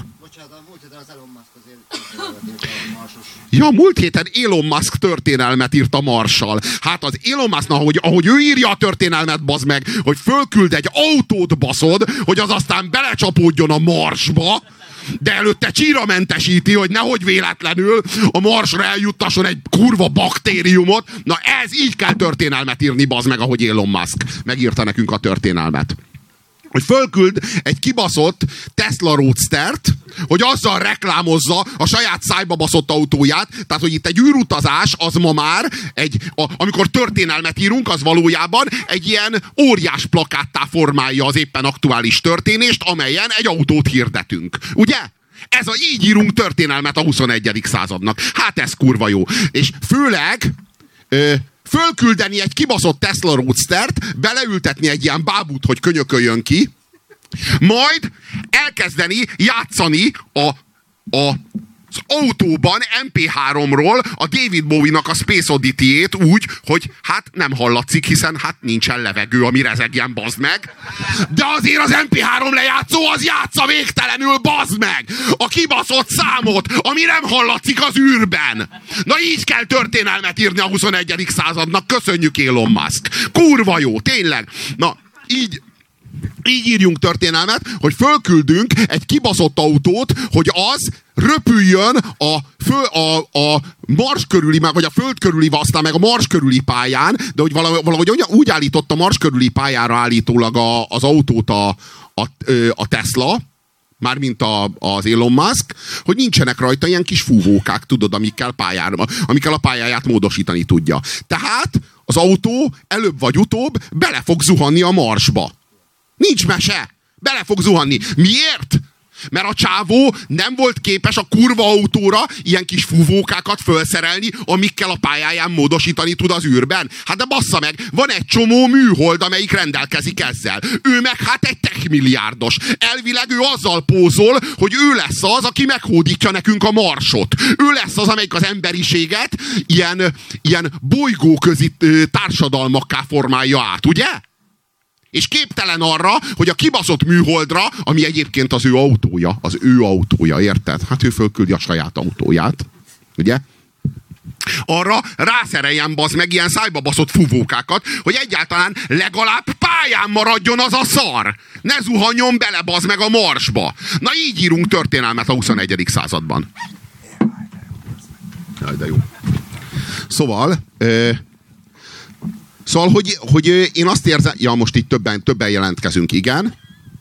Ja, múlt héten Elon Musk történelmet írt a Marssal. Hát az Elon Musk, ahogy ő írja a történelmet, bazd meg, hogy fölküld egy autót, baszod, hogy az aztán belecsapódjon a Marsba, de előtte csíramentesíti, hogy nehogy véletlenül a Marsra eljuttasson egy kurva baktériumot. Na ez így kell történelmet írni, bazd meg, ahogy Elon Musk megírta nekünk a történelmet. Hogy fölküld egy kibaszott Tesla Roadstert, hogy azzal reklámozza a saját szájba baszott autóját. Tehát, hogy itt egy űrutazás, az ma már, amikor történelmet írunk, az valójában egy ilyen óriás plakáttá formálja az éppen aktuális történést, amelyen egy autót hirdetünk. Ugye? Így írunk történelmet a 21. századnak. Hát ez kurva jó. És főleg fölküldeni egy kibaszott Tesla Roadstert, beleültetni egy ilyen bábút, hogy könyököljön ki, majd elkezdeni játszani az autóban MP3-ról a David Bowie-nak a Space Oddity-ét úgy, hogy hát nem hallatszik, hiszen hát nincsen levegő, ami rezegjen, bazd meg. De azért az MP3 lejátszó az játsza végtelenül, bazd meg! A kibaszott számot, ami nem hallatszik az űrben. Na így kell történelmet írni a 21. századnak. Köszönjük, Elon Musk. Kurva jó, tényleg. Na, így Így írjunk történelmet, hogy fölküldünk egy kibaszott autót, hogy az röpüljön a Mars körüli, vagy a Föld körüli, aztán meg a Mars körüli pályán, de hogy valahogy úgy állította Mars körüli pályára állítólag az autót a Tesla, mármint az Elon Musk, hogy nincsenek rajta ilyen kis fúvókák, tudod, amikkel a pályáját módosítani tudja. Tehát az autó előbb vagy utóbb bele fog zuhanni a Marsba. Nincs mese. Bele fog zuhanni. Miért? Mert a csávó nem volt képes a kurva autóra ilyen kis fúvókákat felszerelni, amikkel a pályáján módosítani tud az űrben. Hát de bassza meg, van egy csomó műhold, amelyik rendelkezik ezzel. Ő meg hát egy techmilliárdos. Elvileg ő azzal pózol, hogy ő lesz az, aki meghódítja nekünk a Marsot. Ő lesz az, amelyik az emberiséget ilyen bolygóközi társadalmakká formálja át, ugye? És képtelen arra, hogy a kibaszott műholdra, ami egyébként az ő autója, érted? Hát ő fölküldi a saját autóját, ugye? Arra rászereljen bazd meg ilyen szájba baszott fúvókákat, hogy egyáltalán legalább pályán maradjon az a szar. Ne zuhanjon bele bazd meg a Marsba. Na így írunk történelmet a 21. században. Jaj, de jó. Szóval... hogy én azt érzem... Ja, most itt többen jelentkezünk, igen.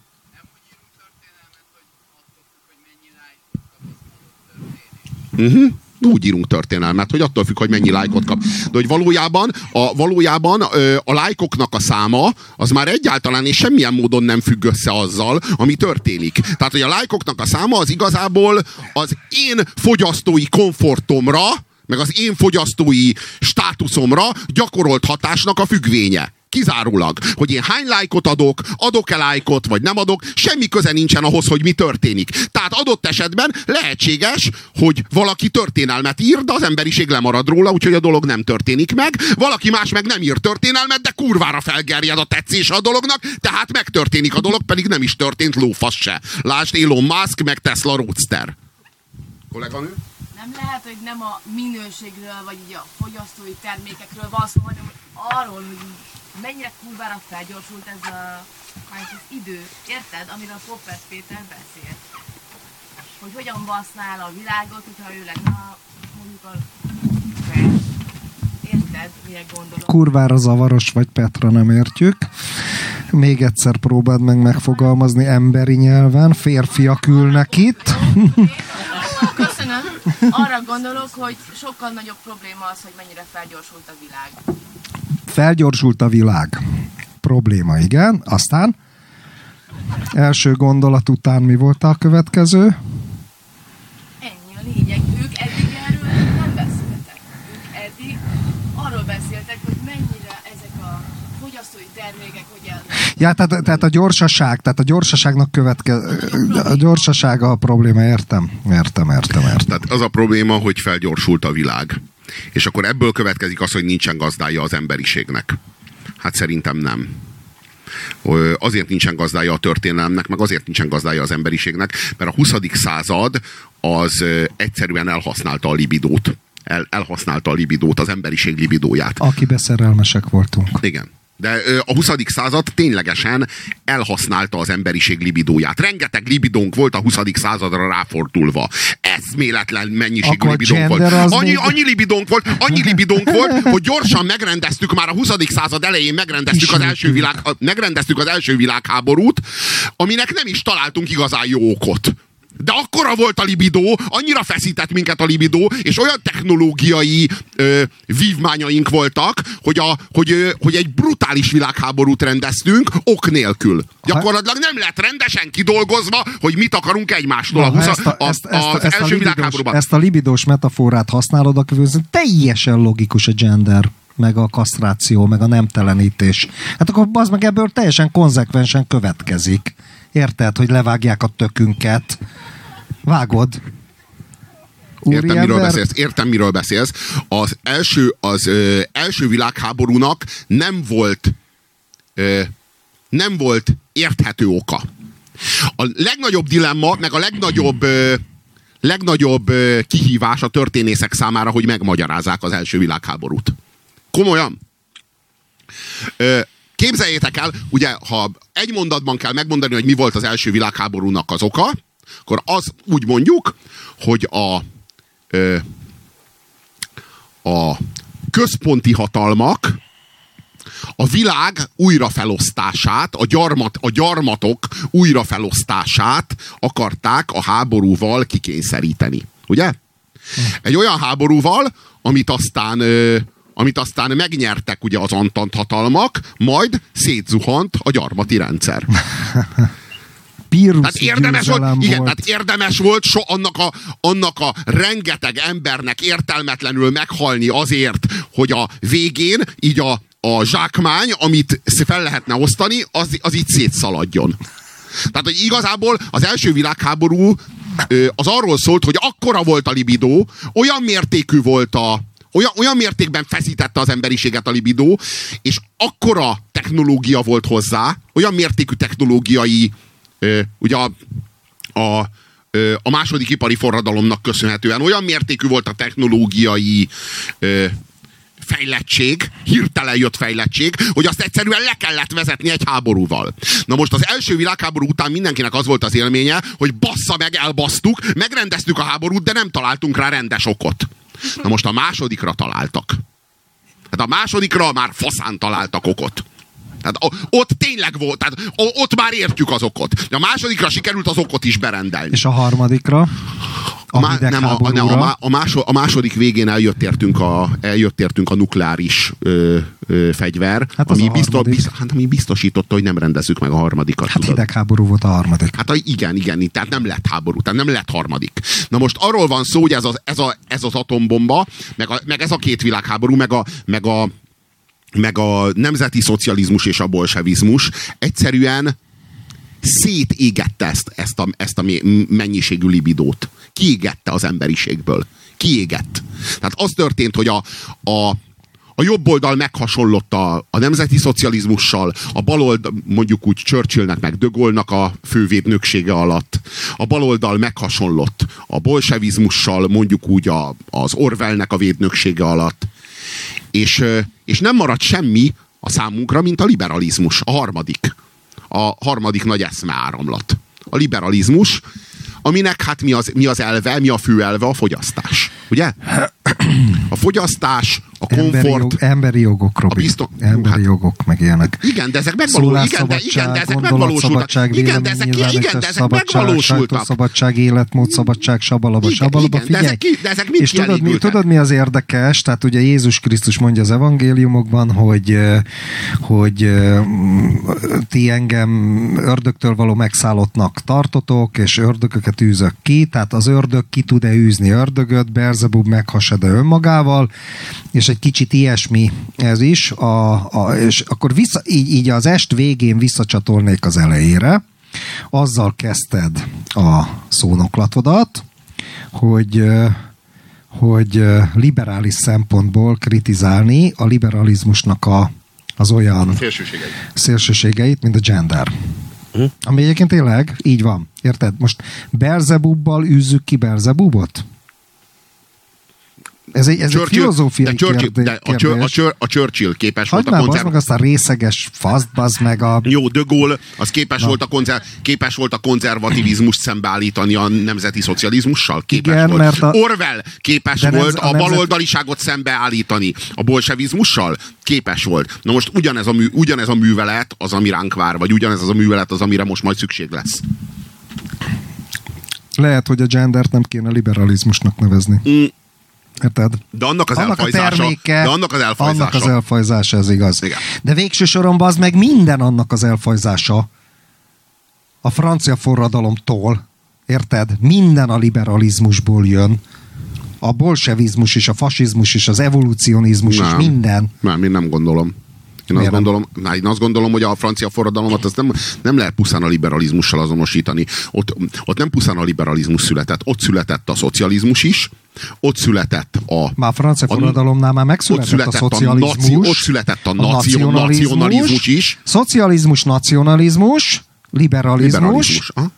Úgy írunk történelmet, hogy attól függ, hogy mennyi lájkot kap. De hogy valójában a lájkoknak a száma az már egyáltalán és semmilyen módon nem függ össze azzal, ami történik. Tehát, hogy a lájkoknak a száma az igazából az én fogyasztói komfortomra, meg az én fogyasztói státuszomra gyakorolt hatásnak a függvénye. Kizárólag. Hogy én hány lájkot adok-e lájkot, vagy nem adok, semmi köze nincsen ahhoz, hogy mi történik. Tehát adott esetben lehetséges, hogy valaki történelmet ír, de az emberiség lemarad róla, úgyhogy a dolog nem történik meg. Valaki más meg nem ír történelmet, de kurvára felgerjed a tetszése a dolognak, tehát megtörténik a dolog, pedig nem is történt lófasz se. Lásd Elon Musk, meg Tesla Roadster. Kolléganő? Nem lehet, hogy nem a minőségről, vagy így a fogyasztói termékekről van szó, hanem arról, hogy mennyire kurvára felgyorsult ez az idő, érted? Amiről Popper Péter beszélt. Hogy hogyan basznál a világot, hogyha ő lenne mondjuk a... Érted, mire gondolom? Kurvára zavaros vagy, Petra, nem értjük. Még egyszer próbáld meg megfogalmazni emberi nyelven. Férfiak ülnek itt. Köszönöm. Arra gondolok, hogy sokkal nagyobb probléma az, hogy mennyire felgyorsult a világ. Felgyorsult a világ. Probléma, igen. Aztán első gondolat után mi volt a következő? Ennyi a lényeg. Ők eddig erről nem beszéltek. Ők eddig arról beszéltek, hogy mennyire ezek a fogyasztói termékek, hogy Ja, tehát a gyorsaság, tehát a gyorsaságnak a gyorsasága a probléma, értem. Tehát az a probléma, hogy felgyorsult a világ. És akkor ebből következik az, hogy nincsen gazdája az emberiségnek. Hát szerintem nem. Azért nincsen gazdája a történelemnek, meg azért nincsen gazdája az emberiségnek, mert a 20. század az egyszerűen elhasználta a libidót. Elhasználta a libidót, az emberiség libidóját. Akibe szerelmesek voltunk. Igen. De a 20. század ténylegesen elhasználta az emberiség libidóját. Rengeteg libidónk volt a 20. századra ráfordulva. Eszméletlen mennyiségű libidónk volt. Annyi libidónk volt, hogy gyorsan megrendeztük már a 20. század elején megrendeztük az első világháborút, aminek nem is találtunk igazán jó okot. De akkora volt a libidó, annyira feszített minket a libidó, és olyan technológiai vívmányaink voltak, hogy egy brutális világháborút rendeztünk ok nélkül. Gyakorlatilag nem lett rendesen kidolgozva, hogy mit akarunk egymástól az első világháborúban. Ezt a libidós metaforát használod, akkor teljesen logikus a gender, meg a kasztráció, meg a nemtelenítés. Hát akkor az meg ebből teljesen konzekvensen következik. Érted, hogy levágják a tökünket? Vágod? Értem, miről beszélsz. Az első világháborúnak nem volt érthető oka. A legnagyobb dilemma, meg a legnagyobb kihívás a történészek számára, hogy megmagyarázzák az első világháborút. Komolyan? Képzeljétek el, ugye, ha egy mondatban kell megmondani, hogy mi volt az első világháborúnak az oka, akkor az úgy mondjuk, hogy a központi hatalmak a világ újrafelosztását, a gyarmatok újrafelosztását akarták a háborúval kikényszeríteni. Ugye? Egy olyan háborúval, amit aztán megnyertek ugye az Antant hatalmak, majd szétzuhant a gyarmati rendszer. Tehát érdemes volt annak a rengeteg embernek értelmetlenül meghalni azért, hogy a végén így a zsákmány, amit fel lehetne osztani, az így szétszaladjon. Tehát, hogy igazából az első világháború az arról szólt, hogy akkora volt a libidó, olyan mértékű volt olyan mértékben feszítette az emberiséget a libidó, és akkora technológia volt hozzá, olyan mértékű technológiai ugye a második ipari forradalomnak köszönhetően olyan mértékű volt a technológiai fejlettség, hirtelen jött fejlettség, hogy azt egyszerűen le kellett vezetni egy háborúval. Na most az első világháború után mindenkinek az volt az élménye, hogy bassza meg, elbasztuk, megrendeztük a háborút, de nem találtunk rá rendes okot. Na most a másodikra találtak. Hát a másodikra már faszán találtak okot. Tehát ott tényleg volt, tehát ott már értjük az okot. A másodikra sikerült az okot is berendelni. És a harmadikra? A második végén eljött értünk a nukleáris fegyver, hát ami biztosította, hogy nem rendezzük meg a harmadikat. Hát hidegháború volt a harmadik. Hát igen, tehát nem lett háború, tehát nem lett harmadik. Na most arról van szó, hogy ez az atombomba, meg ez a két világháború, meg a nemzeti szocializmus és a bolsevizmus egyszerűen szétégette ezt a mennyiségű libidót. Kiégette az emberiségből. Kiégett. Tehát az történt, hogy a jobb oldal meghasonlott a nemzeti szocializmussal, a bal oldal, mondjuk úgy Churchillnek meg De Gaulle-nak a fővédnöksége alatt, a bal oldal meghasonlott a bolsevizmussal, mondjuk úgy az Orwellnek a védnöksége alatt. És nem maradt semmi a számunkra, mint a liberalizmus, a harmadik nagy eszmeáramlat. A liberalizmus, aminek hát mi az elve, mi a fő elve? A fogyasztás. Ugye? A fogyasztás, a komfort. Emberi jogok, Robi. Emberi jogok, meg ilyenek. Igen, de ezek megvalósultak. Igen, de ezek megvalósultak. Igen, de ezek megvalósultak. Szabadság, életmód, szabadság, sabalaba. Figyelj. De ezek mind kielégültek. Tudod, mi az érdekes? Tehát ugye Jézus Krisztus mondja az evangéliumokban, hogy ti engem ördögtől való megszállottnak tartotok, és ördögöket űzök ki, tehát az ördög ki tud-e űzni ördögöt, Beelzebub meghasad-e önmagával, és egy kicsit ilyesmi ez is, és akkor így az est végén visszacsatolnék az elejére. Azzal kezdted a szónoklatodat, hogy liberális szempontból kritizálni a liberalizmusnak az olyan szélsőségeit, mint a gender. Ami egyébként tényleg így van. Érted? Most Beelzebubbal űzzük ki Beelzebubot? Ez egy filozófiai kérdés. A Churchill képes volt a meg azt a részeges faszt, bazd meg a... Jó, De Gaulle, az képes volt a konzervativizmust szembeállítani a nemzeti szocializmussal? Képes volt. Orwell képes volt a baloldaliságot szembeállítani a bolsevizmussal? Képes volt. Na most ugyanez a művelet az, ami ránk vár, vagy ugyanez az a művelet az, amire most majd szükség lesz. Lehet, hogy a gendert nem kéne liberalizmusnak nevezni. Érted? De annak az elfajzása. Ez igaz. Igen. De végső soron az meg minden annak az elfajzása a francia forradalomtól, érted? Minden a liberalizmusból jön. A bolsevizmus is, a fasizmus is, az evolucionizmus is, minden. Nem, én nem gondolom. Én azt gondolom, hogy a francia forradalomat azt nem lehet pusztán a liberalizmussal azonosítani. Ott nem pusztán a liberalizmus született, ott született a szocializmus is, ott született már a francia forradalomnál már megszületett a szocializmus, ott született a nacionalizmus is. Szocializmus, nacionalizmus, liberalizmus.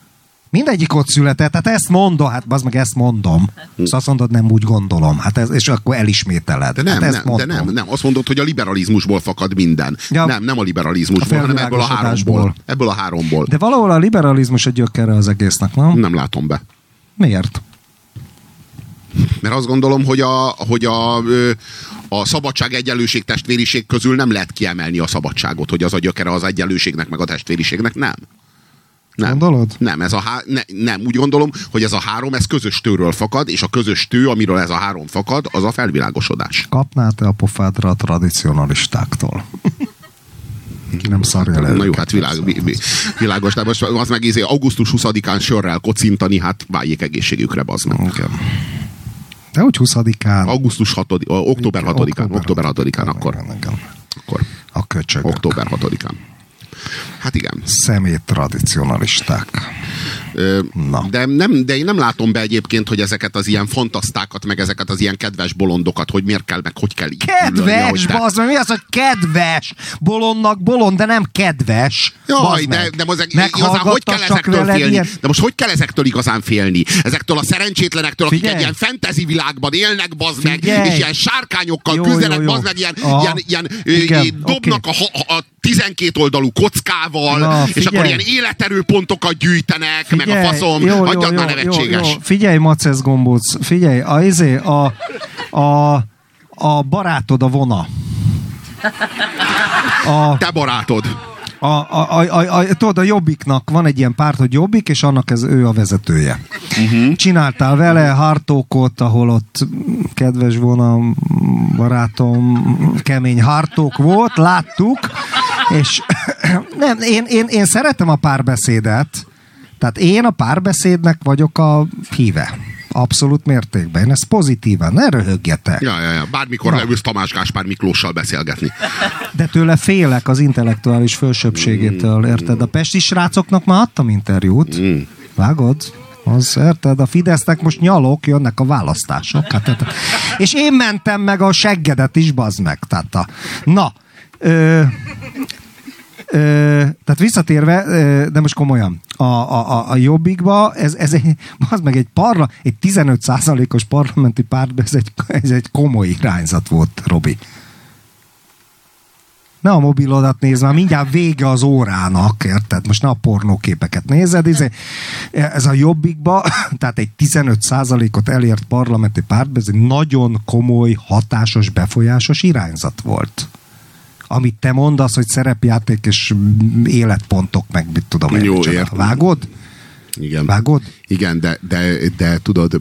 Mindegyik ott született, hát ezt mondom, hát bazd meg ezt mondom. Szóval azt mondod, nem úgy gondolom. Hát ez, és akkor elismételed. De nem, hát nem. Azt mondod, hogy a liberalizmusból fakad minden. Ja. Nem a liberalizmusból, hanem ebből a háromból. Ebből a háromból. De valahol a liberalizmus egy gyökere az egésznek, nem? Nem látom be. Miért? Mert azt gondolom, hogy a szabadság, egyenlőség, testvériség közül nem lehet kiemelni a szabadságot, hogy az a gyökere az egyenlőségnek, meg a testvériségnek. Nem. Gondolod? Nem, nem, úgy gondolom, hogy ez a három, ez közös tőről fakad, és a közös tő, amiről ez a három fakad, az a felvilágosodás. Kapnál te a pofádra a tradicionalistáktól? Ki nem szarja le. Na jó, hát világos. De most az meg augusztus 20-án sörrel kocintani, hát váljék egészségükre, bazd meg. Okay. De úgy 20-án. Augusztus 6-án, október 6-án, akkor. A köcsög. Október 6-án. Hát igen. Szemét tradicionalisták. De én nem látom be egyébként, hogy ezeket az ilyen fantasztákat, meg ezeket az ilyen kedves bolondokat, hogy miért kell, meg hogy kell így. Kedves, bazd meg, mi az, hogy kedves? Bolondnak bolond, de nem kedves. Jaj, de igazán hogy kell ezektől félni? Ilyen... De most hogy kell ezektől igazán félni? Ezektől a szerencsétlenektől, akik egy ilyen fantasy világban élnek, bazd meg, és ilyen sárkányokkal küzdenek, bazd meg, ilyen dobnak a 12 oldalú kockával, és akkor ilyen életerőpontokat gyűjtenek, meg a faszom, adjad már nevetséges. Jó. Figyelj, Macesz gombóc, figyelj, a barátod a vona. Te barátod. Tudod, a Jobbiknak van egy ilyen párt, hogy Jobbik, és annak ő a vezetője. Csináltál vele hardtalkot, ahol ott kedves volna barátom, kemény hardtalk volt, láttuk, és nem, én szeretem a párbeszédet, tehát én a párbeszédnek vagyok a híve. Abszolút mértékben. Én ezt pozitívan, ne röhögjetek. Ja. Bármikor leülsz Tamás Gáspár Miklóssal beszélgetni. De tőle félek az intellektuális fölsőbbségétől, érted? A pesti srácoknak már adtam interjút. Vágod? Az, érted? A Fidesznek most nyalok, jönnek a választások. Hát, és én mentem meg a seggedet is, bazd meg. Tehát tehát visszatérve, de most komolyan, a Jobbikba, ez egy 15%-os parlamenti párt, ez egy komoly irányzat volt, Robi. Ne a mobilodat nézd, már mindjárt vége az órának, érted? Most ne a pornóképeket nézed. Ez a Jobbikba, tehát egy 15%-ot elért parlamenti párt, ez egy nagyon komoly, hatásos, befolyásos irányzat volt. Amit te mondasz, hogy szerepjáték és életpontok, meg mit tudom én. Jó, vágod? Igen. Vágod? Igen, de tudod,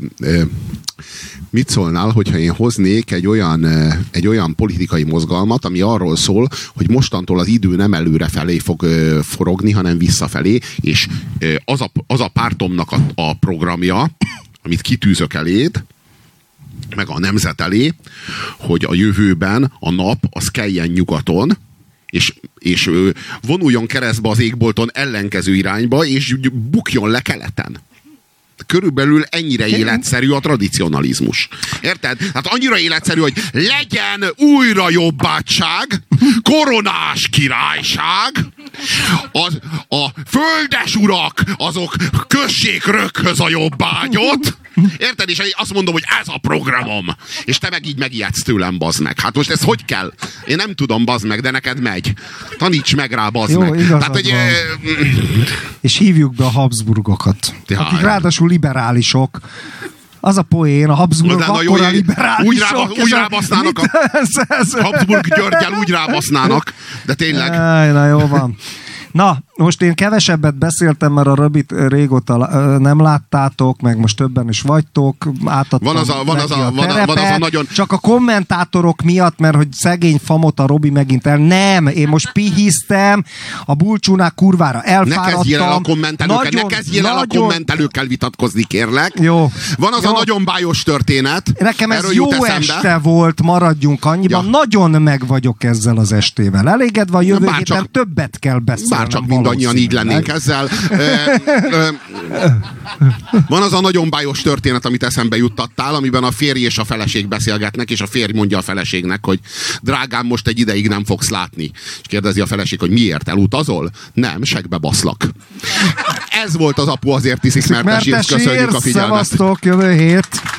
mit szólnál, hogyha én hoznék egy olyan politikai mozgalmat, ami arról szól, hogy mostantól az idő nem előrefelé fog forogni, hanem visszafelé, és az a pártomnak a programja, amit kitűzök eléd, meg a nemzet elé, hogy a jövőben a nap az keljen nyugaton, és vonuljon keresztbe az égbolton ellenkező irányba, és bukjon le keleten. Körülbelül ennyire életszerű a tradicionalizmus. Érted? Hát annyira életszerű, hogy legyen újra jobbátság, koronás királyság, a földes urak, azok kössék röghöz a jobbágyot, érted? És azt mondom, hogy ez a programom. És te meg így megijedsz tőlem, bazd meg. Hát most ez hogy kell? Én nem tudom, bazd meg, de neked megy. Taníts meg rá, bazd meg. Tehát, hogy, és hívjuk be a Habsburgokat. Akik ráadásul liberálisok. Az a poén, a Habsburgok akkora liberálisok. Úgy rábasznának Habsburg Györgyel úgy rábasznának. De tényleg. Na jó van. Na, most én kevesebbet beszéltem, mert a Röbit régóta nem láttátok, meg most többen is vagytok, átadtam van az a nagyon... Csak a kommentátorok miatt, mert hogy szegény famot a Robi megint nem, én most pihiztem, a bulcsúnák kurvára elfáradtam. Ne kezdjél el a kommentelőkkel vitatkozni, kérlek. Jó. Van az a nagyon bájos történet. Nekem ez jó este volt, maradjunk annyiban. Ja. Nagyon meg vagyok ezzel az estével. Elégedve a jövő héten többet kell beszélni. Csak mindannyian így lennénk ezzel. Van az a nagyon bájos történet, amit eszembe juttattál, amiben a férj és a feleség beszélgetnek, és a férj mondja a feleségnek, hogy drágám, most egy ideig nem fogsz látni. És kérdezi a feleség, hogy miért, elutazol? Nem, segbe baszlak. Ez volt az Apu azért iszik, mert a sírsz. Köszönjük a figyelmet. Szevasztok, jövő hét!